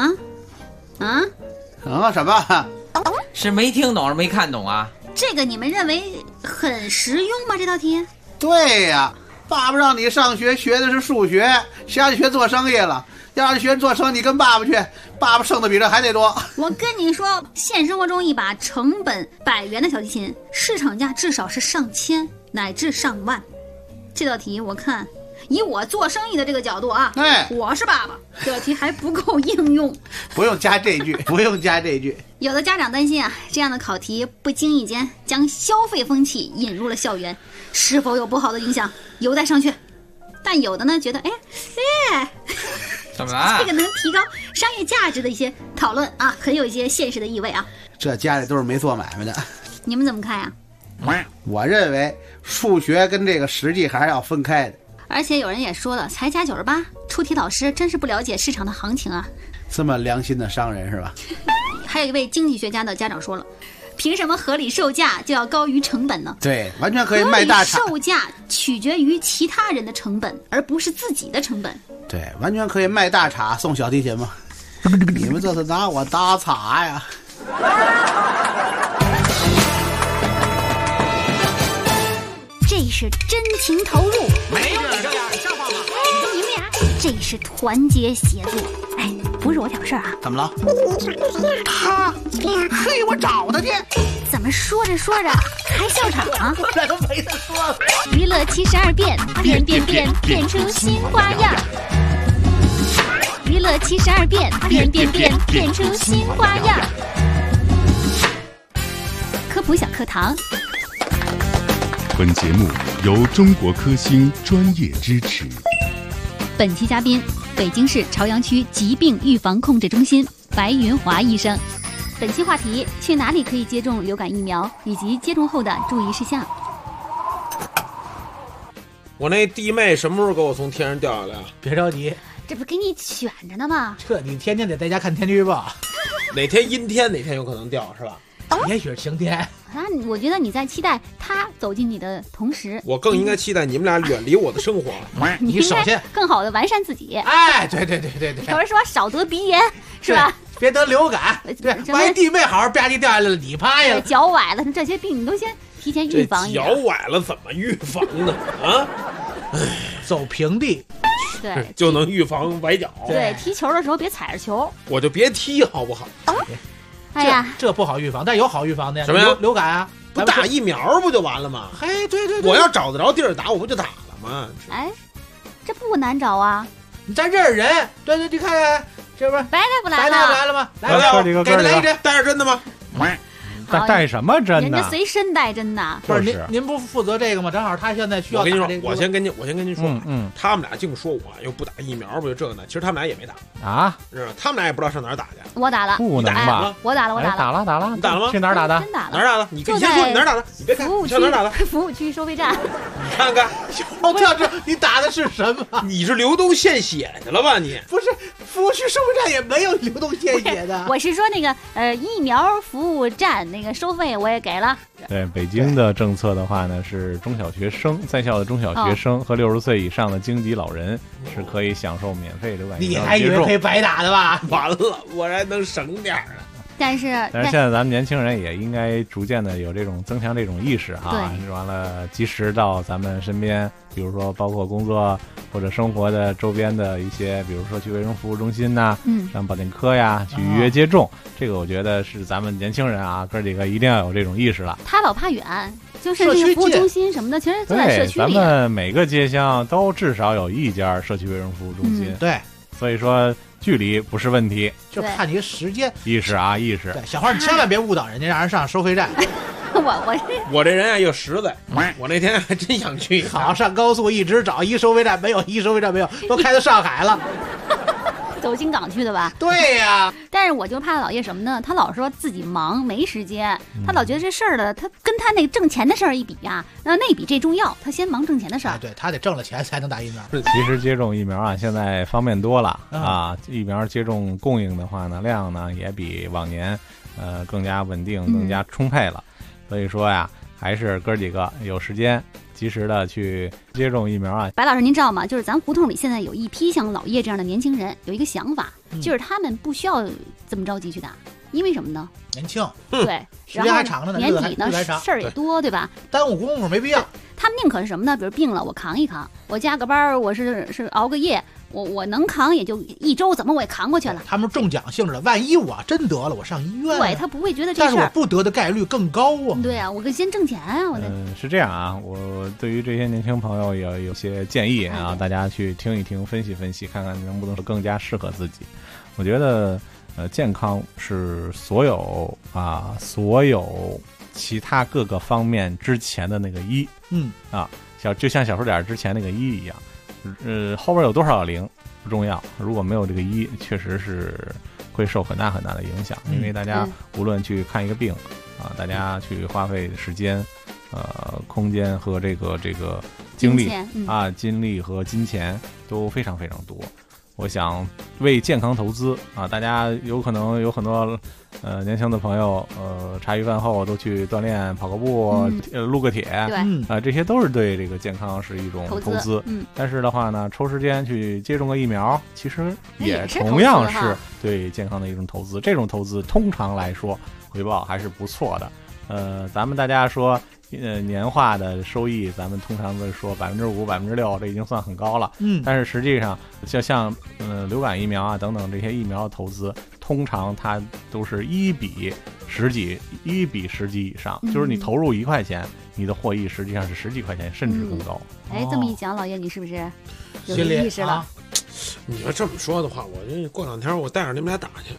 什么？ 是没听懂，是没看懂啊？ 这个你们认为很实用吗？这道题？ 对呀，爸爸让你上学学的是数学，谁让你学做生意了？要让你学做生意，跟爸爸去，爸爸挣的比这还得多。 我跟你说，现实生活中一把成本100元的小提琴，市场价至少是上千乃至上万。这道题我看，以我做生意的这个角度啊，我是爸爸，这道题还不够应用。 不用加这句，不用加这句。 有的家长担心啊，这样的考题不经意间将消费风气引入了校园，是否有不好的影响，有待商榷。但有的呢觉得， 怎么了？ 这个能提高商业价值的一些讨论啊，很有一些现实的意味啊。 这家里都是没做买卖的。 你们怎么看呀？ 我认为数学跟这个实际还是要分开的。 而且有人也说了，才加98，出题老师真是不了解市场的行情啊。 这么良心的商人是吧？ 还有一位经济学家的家长说了，凭什么合理售价就要高于成本呢？ 对，完全可以卖大茶。 合理售价取决于其他人的成本，而不是自己的成本。 对，完全可以卖大茶送小提琴嘛。你们这是拿我打岔呀？ 这是真情投入， 没有你这样上报吗？ 你们俩这是团结协作。哎，不是我挑事儿啊。 怎么了？他，嘿，我找他去。 怎么说着说着还笑场啊？ 这都没得说了。 娱乐72变，变出新花样。娱乐72变，变出新花样。 普小课堂。 本节目由中国科兴专业支持。 本期嘉宾：北京市朝阳区疾病预防控制中心白云华医生。本期话题：去哪里可以接种流感疫苗，以及接种后的注意事项。 我那弟妹什么时候给我从天上掉下来啊？ 别着急， 这不给你选着呢吗？ 这你天天得在家看天气预报， 哪天阴天哪天有可能掉，是吧？ 也许是晴天。 那我觉得你在期待他走进你的同时， 我更应该期待你们俩远离我的生活。 你首先更好的完善自己。 哎，对， 有人说少得鼻炎，是吧？ 别得流感。对，万一弟妹好好吧唧掉下来了，你趴下了， 脚崴了，这些病你都先提前预防一下。 脚崴了怎么预防呢？啊， 走平地， 对， 就能预防崴脚。 对，踢球的时候别踩着球， 我就别踢，好不好？ 哎呀， 这不好预防，但有好预防的呀。 什么呀？ 流感啊， 不打疫苗不就完了吗？ 嘿，对， 我要找得着地儿打，我不就打了吗？ 哎，这不难找啊！ 你在这儿人，对，你看看，这不是白大夫来了？ 白大夫来了吗？ 来， 给他来一针，带着针的吗？ 带什么针呢？ 人家随身带针呢。 不是您不负责这个吗？正好他现在需要打这个。 我先跟您说，他们俩净说我又不打疫苗，不就这个呢？其实他们俩也没打啊， 是吧？他们俩也不知道上哪儿打去。 我打了， 不能吧？ 我打了， 打了， 你打了吗？ 去哪儿打的？ 真打了， 哪儿打的？你先说你哪儿打的？你别看，上哪儿打的？ 服务区收费站。 你看看， 我不要知道你打的是什么？ 你是流动献血去了吧？你不是服务区收费站也没有流动献血的。 我是说那个疫苗服务站那个收费我也给了。 对，北京的政策的话呢，是中小学生在校的中小学生和60岁以上的京籍老人是可以享受免费流感疫苗接种。 你还以为可以白打的吧？ 完了，我还能省点儿呢。 但是现在咱们年轻人也应该逐渐的有这种增强这种意识啊，完了及时到咱们身边，比如说包括工作或者生活的周边的一些，比如说去卫生服务中心呐，像保健科呀，去预约接种，这个我觉得是咱们年轻人啊，哥几个一定要有这种意识了。 他老怕远，就是这个服务中心什么的，其实就在社区里。 咱们每个街巷都至少有一家社区卫生服务中心。 对， 所以说距离不是问题， 就看你时间意识啊，意识。 对，小花你千万别误导人家，让人上收费站。 我这人啊又实在，我那天还真想去。 好，上高速一直找一收费站没有，一收费站没有，都开到上海了。 走京港去的吧？ 对呀。 但是我就怕老爷什么呢？他老说自己忙没时间，他老觉得这事儿呢，他跟他那个挣钱的事儿一比呀，那比这重要，他先忙挣钱的事儿。 对，他得挣了钱才能打疫苗。 其实接种疫苗啊，现在方便多了啊，疫苗接种供应的话呢，量呢也比往年更加稳定，更加充沛了。所以说呀，还是哥几个有时间及时的去接种疫苗啊。 白老师，您知道吗？就是咱胡同里现在有一批像老叶这样的年轻人，有一个想法，就是他们不需要这么着急去打，因为什么呢？ 年轻， 对， 时间还长着呢， 年底呢事儿也多，对吧？ 耽误功夫没必要。 他们宁可是什么呢？比如病了，我扛一扛，我加个班，我是熬个夜，我能扛也就1周，怎么我也扛过去了。 他们中奖性质的，万一我真得了，我上医院。 对，他不会觉得这事儿， 但是我不得的概率更高啊。 对啊，我先挣钱啊，我是这样啊。我对于这些年轻朋友也有些建议啊，大家去听一听，分析分析，看看能不能更加适合自己。我觉得健康是所有其他各个方面之前的那个一，就像小数点之前那个一一样，后边有多少零不重要，如果没有这个一，确实是会受很大很大的影响。因为大家无论去看一个病啊，大家去花费的时间、空间和这个精力啊，精力和金钱都非常非常多。我想为健康投资啊，大家有可能有很多年轻的朋友茶余饭后都去锻炼，跑个步，撸个铁， 对， 这些都是对这个健康是一种投资。但是的话呢，抽时间去接种个疫苗，其实也同样是对健康的一种投资。这种投资通常来说回报还是不错的。咱们大家说年化的收益，咱们通常的说5%、6%，这已经算很高了。但是实际上像流感疫苗啊等等这些疫苗的投资，通常它都是1比10几以上，就是你投入1块钱，你的获益实际上是10几块钱，甚至更高。 这么一讲，老爷你是不是有意识了？ 你要这么说的话，我这过2天我带着你们俩打去。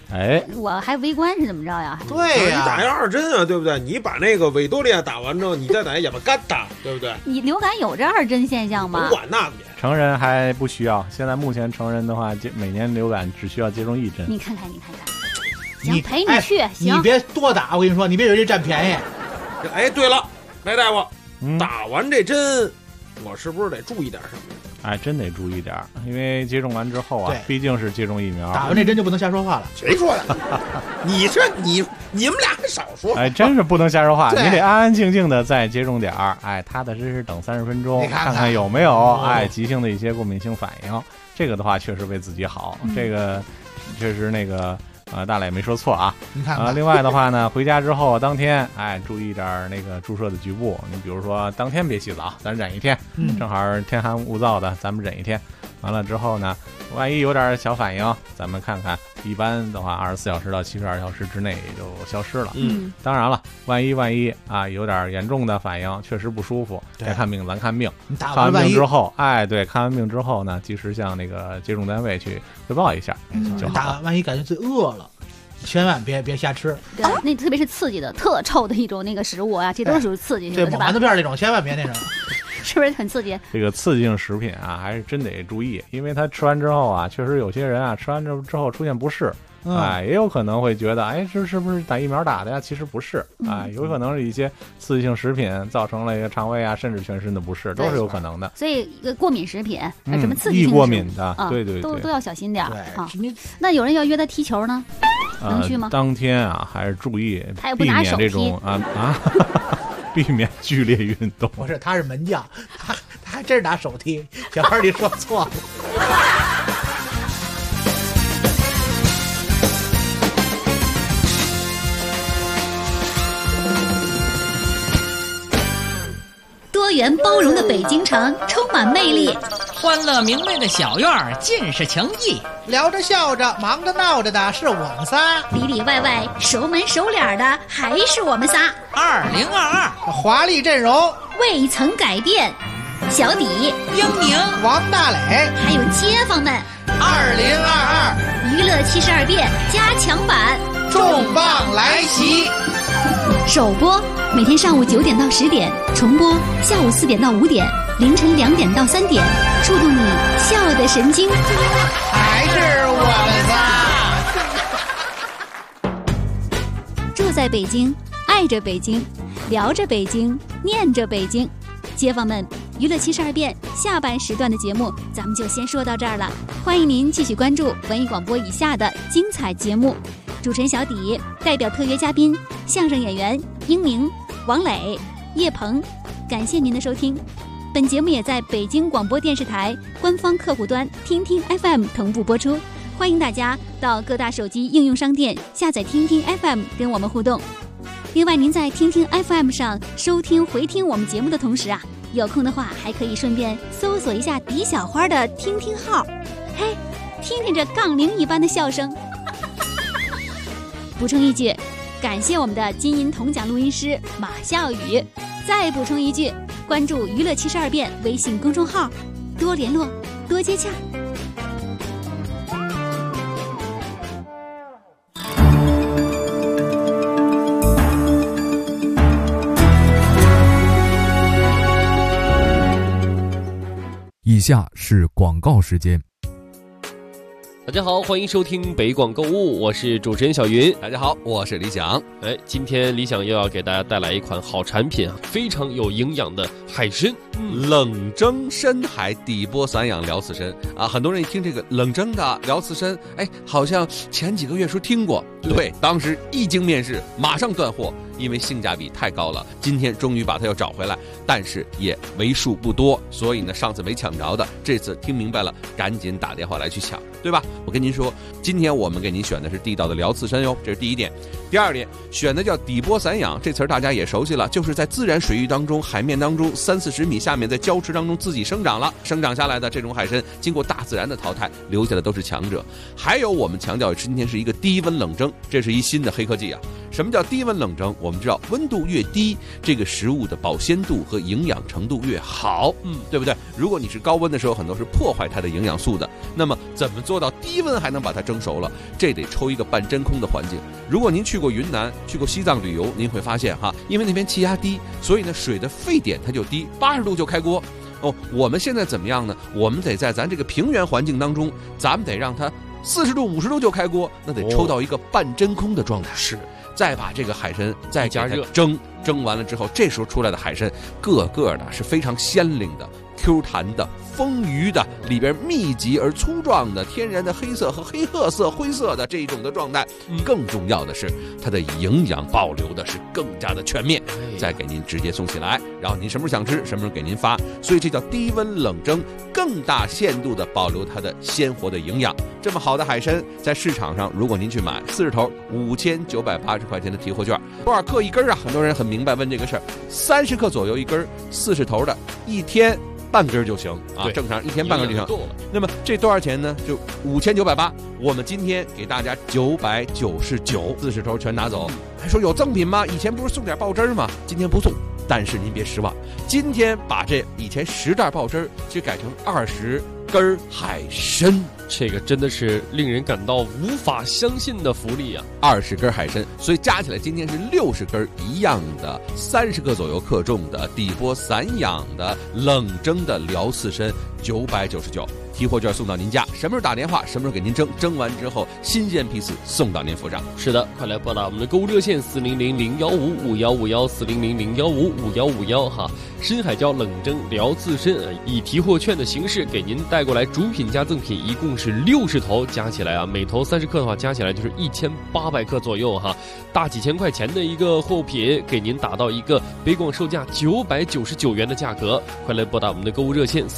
哎， 我还围观是怎么着呀？ 对呀，你打一2针啊，对不对？你把那个维多利亚打完之后，你再打一哑巴干打，对不对？ 你流感有这2针现象吗？ 不管那个， 成人还不需要。现在目前成人的话，每年流感只需要接种1针。 你看看，行，陪你去。行， 你别多打，我跟你说，你别以为这占便宜。 哎，对了，白大夫，打完这针，我是不是得注意点什么呀？ 哎，真得注意点，因为接种完之后啊，毕竟是接种疫苗， 打完这针就不能瞎说话了。 谁说的？你们俩还少说。 哎，真是不能瞎说话，你得安安静静的再接种点儿，哎，踏踏实实等30分钟，看看有没有急性的一些过敏性反应。这个的话确实为自己好，这个确实那个。大磊没说错啊， 你看另外的话呢，回家之后当天，注意点那个注射的局部。你比如说当天别洗澡，咱忍1天，正好天寒物燥的，咱们忍1天。完了之后呢，万一有点小反应，咱们看看，一般的话24小时到72小时之内也就消失了。当然了，万一啊有点严重的反应，确实不舒服，该看病咱看病。看完病之后，看完病之后呢，及时向那个接种单位去汇报一下就好了。 万一感觉自己饿了，千万别瞎吃。 对，那特别是刺激的、特臭的一种那个食物啊，这都是属于刺激性的， 对，馒头片那种千万别那什么。 是不是很刺激？这个刺激性食品啊，还是真得注意，因为他吃完之后啊，确实有些人啊，吃完之后出现不适，也有可能会觉得，这是不是打疫苗打的呀？其实不是，有可能是一些刺激性食品造成了一个肠胃啊，甚至全身的不适，都是有可能的。 所以，过敏食品，什么刺激性易过敏的，对， 都要小心点啊。那有人要约他踢球呢，能去吗？ 当天啊，还是注意避免这种避免剧烈运动。 不是，他是门将，他还真是拿手踢。小孩，你说错了。 多元包容的北京城充满魅力， 欢乐明媚的小院儿尽是情谊， 聊着笑着忙着闹着的是我们仨， 里里外外熟门熟脸的还是我们仨。 2022 华丽阵容未曾改变，小底、 英宁、 王大磊， 还有街坊们。 2022 娱乐72变加强版重磅来袭， 首播每天上午9点到10点，重播下午4点到5点，凌晨2点到3点，触动你笑的神经。 还是我们仨。住在北京，爱着北京，聊着北京，念着北京。街坊们，娱乐72变下半时段的节目咱们就先说到这儿了，欢迎您继续关注文艺广播以下的精彩节目。主持人小底代表特约嘉宾相声演员英明、王磊、叶鹏，感谢您的收听。本节目也在北京广播电视台官方客户端听听 FM 同步播出，欢迎大家到各大手机应用商店下载听听 FM 跟我们互动。另外，您在听听 FM 上收听回听我们节目的同时啊，有空的话还可以顺便搜索一下狄小花的听听号，嘿，听听这杠铃一般的笑声。补充一句，感谢我们的金银铜奖录音师马笑宇。再补充一句，关注娱乐72变微信公众号，多联络，多接洽。 以下是广告时间。 大家好，欢迎收听北广购物，我是主持人小云。 大家好，我是李想。 今天李想又要给大家带来一款好产品啊，非常有营养的海参， 冷蒸深海底波散养辽刺参啊。很多人一听这个冷蒸的辽刺参，好像前几个月时候听过，对，当时一经面世，马上断货，因为性价比太高了。今天终于把它又找回来，但是也为数不多，所以呢，上次没抢着的，这次听明白了，赶紧打电话来去抢，对吧？我跟您说，今天我们给您选的是地道的辽刺参哟，这是第一点。第二点，选的叫底波散养，这词儿大家也熟悉了，就是在自然水域当中、海面当中30-40米下面，在礁池当中自己生长了，生长下来的这种海参，经过大自然的淘汰，留下的都是强者。还有我们强调今天是一个低温冷蒸，这是一新的黑科技啊。 什么叫低温冷蒸？我们知道温度越低，这个食物的保鲜度和营养程度越好，对不对？如果你是高温的时候，很多是破坏它的营养素的。那么怎么做到低温还能把它蒸熟了？这得抽一个半真空的环境。如果您去过云南、去过西藏旅游，您会发现哈，因为那边气压低，所以呢水的沸点它就低，80度就开锅。我们现在怎么样呢？我们得在咱这个平原环境当中，咱们得让它40度、50度就开锅，那得抽到一个半真空的状态。 是， 再把这个海参再加热蒸完了之后，这时候出来的海参个个的是非常鲜灵的、Q 弹的、丰腴的，里边密集而粗壮的天然的黑色和黑褐色、灰色的这一种的状态。更重要的是，它的营养保留的是更加的全面，再给您直接送起来，然后您什么时候想吃，什么时候给您发。所以这叫低温冷蒸，更大限度的保留它的鲜活的营养。这么好的海参，在市场上，如果您去买40头5980块钱的提货券，多少克一根啊？很多人很明白问这个事儿，30克左右一根，40头的，1天半根就行啊，正常1天半根就行。那么这多少钱呢？就5980，我们今天给大家999，40头全拿走。还说有赠品吗？以前不是送点爆汁吗？今天不送，但是您别失望，今天把这以前10袋爆汁就改成20根海参， 这个真的是令人感到无法相信的福利啊 ！20根海参，所以加起来今天是60根一样的，30克左右克重的底波散养的冷蒸的辽刺参，999。提货券送到您家，什么时候打电话，什么时候给您蒸，蒸完之后新鲜批次送到您府上。 是的，快来拨打我们的购物热线400-015-5151，400-015-5151哈。深海椒冷蒸辽刺参以提货券的形式给您带过来，主品加赠品一共是60头，加起来啊，每头30克的话，加起来就是1800克左右哈，大几千块钱的一个货品，给您打到一个北广售价999元的价格。快来拨打我们的购物热线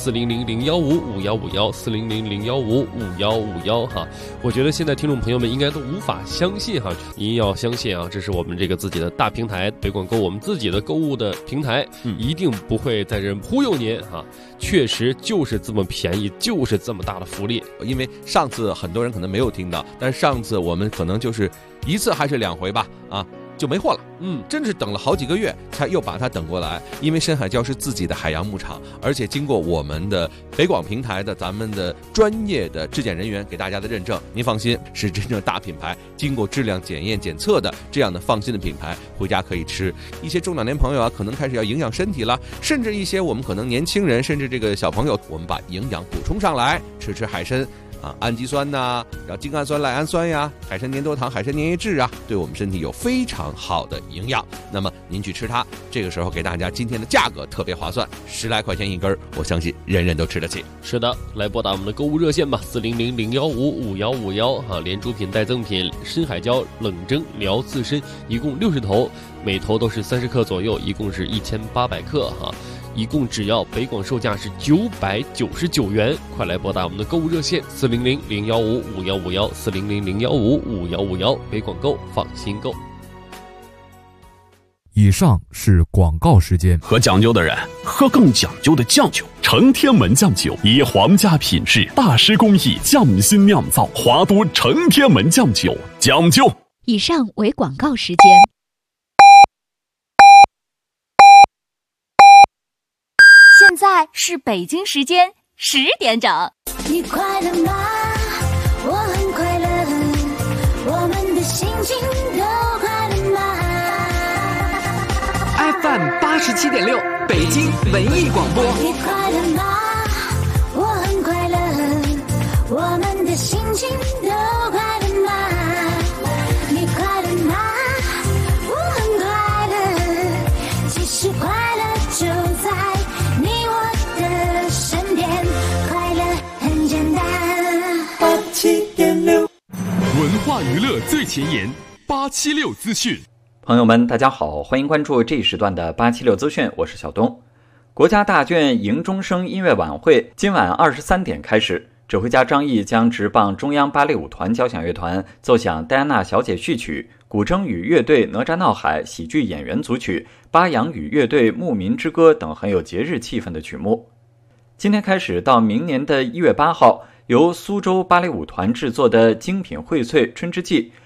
400-015-5151，400-015-5151哈。我觉得现在听众朋友们应该都无法相信哈，您要相信啊，这是我们这个自己的大平台北广购，我们自己的购物的平台，一定不会在这忽悠您哈，确实就是这么便宜，就是这么大的福利。 因为上次很多人可能没有听到，但是上次我们可能就是1次还是2回吧啊，就没货了。真是等了好几个月才又把它等过来。因为深海礁是自己的海洋牧场，而且经过我们的北广平台的咱们的专业的质检人员给大家的认证，您放心，是真正大品牌，经过质量检验检测的这样的放心的品牌，回家可以吃。一些中老年朋友啊，可能开始要营养身体了，甚至一些我们可能年轻人，甚至这个小朋友，我们把营养补充上来，吃海参。氨基酸呐，然后精氨酸、赖氨酸呀，海参粘多糖、海参粘液质啊，对我们身体有非常好的营养。那么您去吃它，这个时候给大家今天的价格特别划算，10来块钱一根，我相信人人都吃得起。 是的，来拨打我们的购物热线吧，400-015-5151哈，连主品带赠品，深海礁冷蒸辽刺参一共60头，每头都是30克左右，一共是1800克哈。一共只要北广售价是999元，快来拨打我们的购物热线400-015-5151，400-015-5151，北广购放心购。 以上是广告时间。 喝讲究的人喝更讲究的酱酒，成天文酱酒以皇家品质、大师工艺匠心酿造，华都成天文酱酒，讲究。 以上为广告时间。现在是北京时间10点整。 你快乐吗？我很快乐，我们的心情都快乐吗 ？FM 87.6，北京文艺广播。 你快乐吗？我很快乐，我们的心情都快乐吗？你快乐吗？我很快乐，其实快乐就在你我的身边，快乐很简单。87.6， 文化娱乐最前沿，876资讯。 朋友们，大家好，欢迎关注这一时段的876资讯，我是小东。国家大剧院迎钟声音乐晚会今晚23点开始，指挥家张毅将直棒中央芭蕾舞团交响乐团奏响戴安娜小姐序曲，古筝与乐队哪吒闹海喜剧演员组曲，巴扬与乐队牧民之歌等很有节日气氛的曲目。今天开始到明年的1月8号，由苏州芭蕾舞团制作的精品荟萃春之祭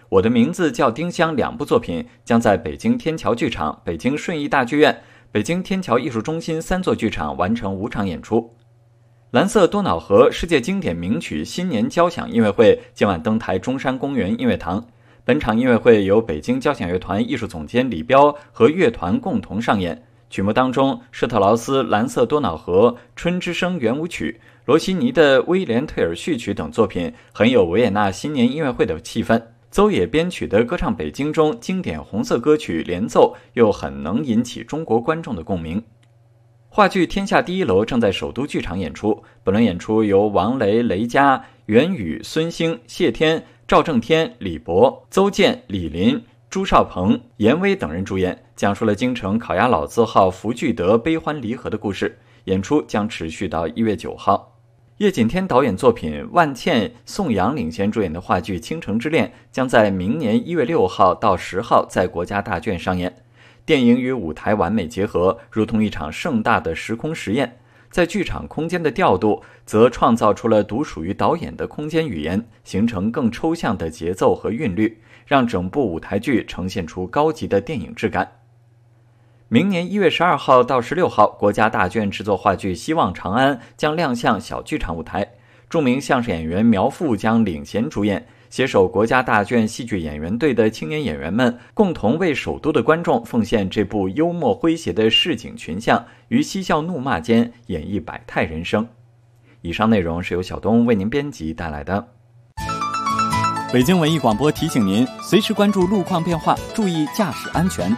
我的名字叫丁香两部作品将在北京天桥剧场、北京顺义大剧院、北京天桥艺术中心3座剧场完成5场演出。蓝色多瑙河世界经典名曲新年交响音乐会今晚登台中山公园音乐堂。本场音乐会由北京交响乐团艺术总监李彪和乐团共同上演。曲目当中，施特劳斯《蓝色多瑙河》、《春之声》圆舞曲、罗西尼的《威廉退尔序曲》等作品很有维也纳新年音乐会的气氛。邹野编曲的《歌唱北京》中经典红色歌曲连奏又很能引起中国观众的共鸣。话剧《天下第一楼》正在首都剧场演出，本轮演出由王雷、雷佳、袁宇、孙兴、谢天、赵正天、李博、邹健、李林、朱少鹏、严威等人主演，讲述了京城烤鸭老字号福聚德悲欢离合的故事。演出将持续到1月9号。叶锦添导演作品万茜、宋阳领衔主演的话剧《倾城之恋》将在明年1月6号到10号在国家大剧院上演。电影与舞台完美结合，如同一场盛大的时空实验。在剧场空间的调度，则创造出了独属于导演的空间语言，形成更抽象的节奏和韵律，让整部舞台剧呈现出高级的电影质感。明年1月12号到16号，国家大剧院制作话剧《希望长安》将亮相小剧场舞台，著名相声演员苗阜将领衔主演。携手国家大剧院戏剧演员队的青年演员们，共同为首都的观众奉献这部幽默诙谐的市井群像，于嬉笑怒骂间演绎百态人生。以上内容是由小东为您编辑带来的。 北京文艺广播提醒您，随时关注路况变化，注意驾驶安全。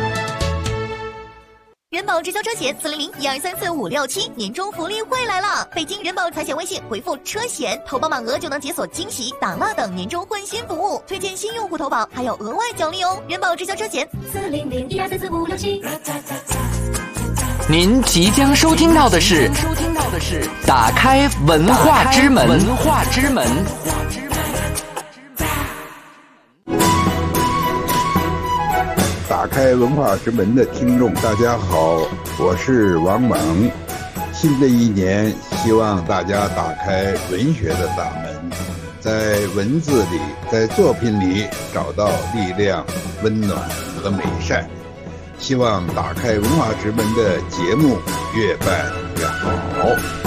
人保直销车险400-1234-567年终福利会来了！北京人保财险微信回复车险，投保满额就能解锁惊喜、打蜡等年终换新服务，推荐新用户投保还有额外奖励哦！人保直销车险400-1234-567。 您即将收听到的是打开文化之门。 打开文化之门的听众，大家好，我是王猛。新的一年，希望大家打开文学的大门，在文字里，在作品里找到力量、温暖和美善。希望打开文化之门的节目越办越好。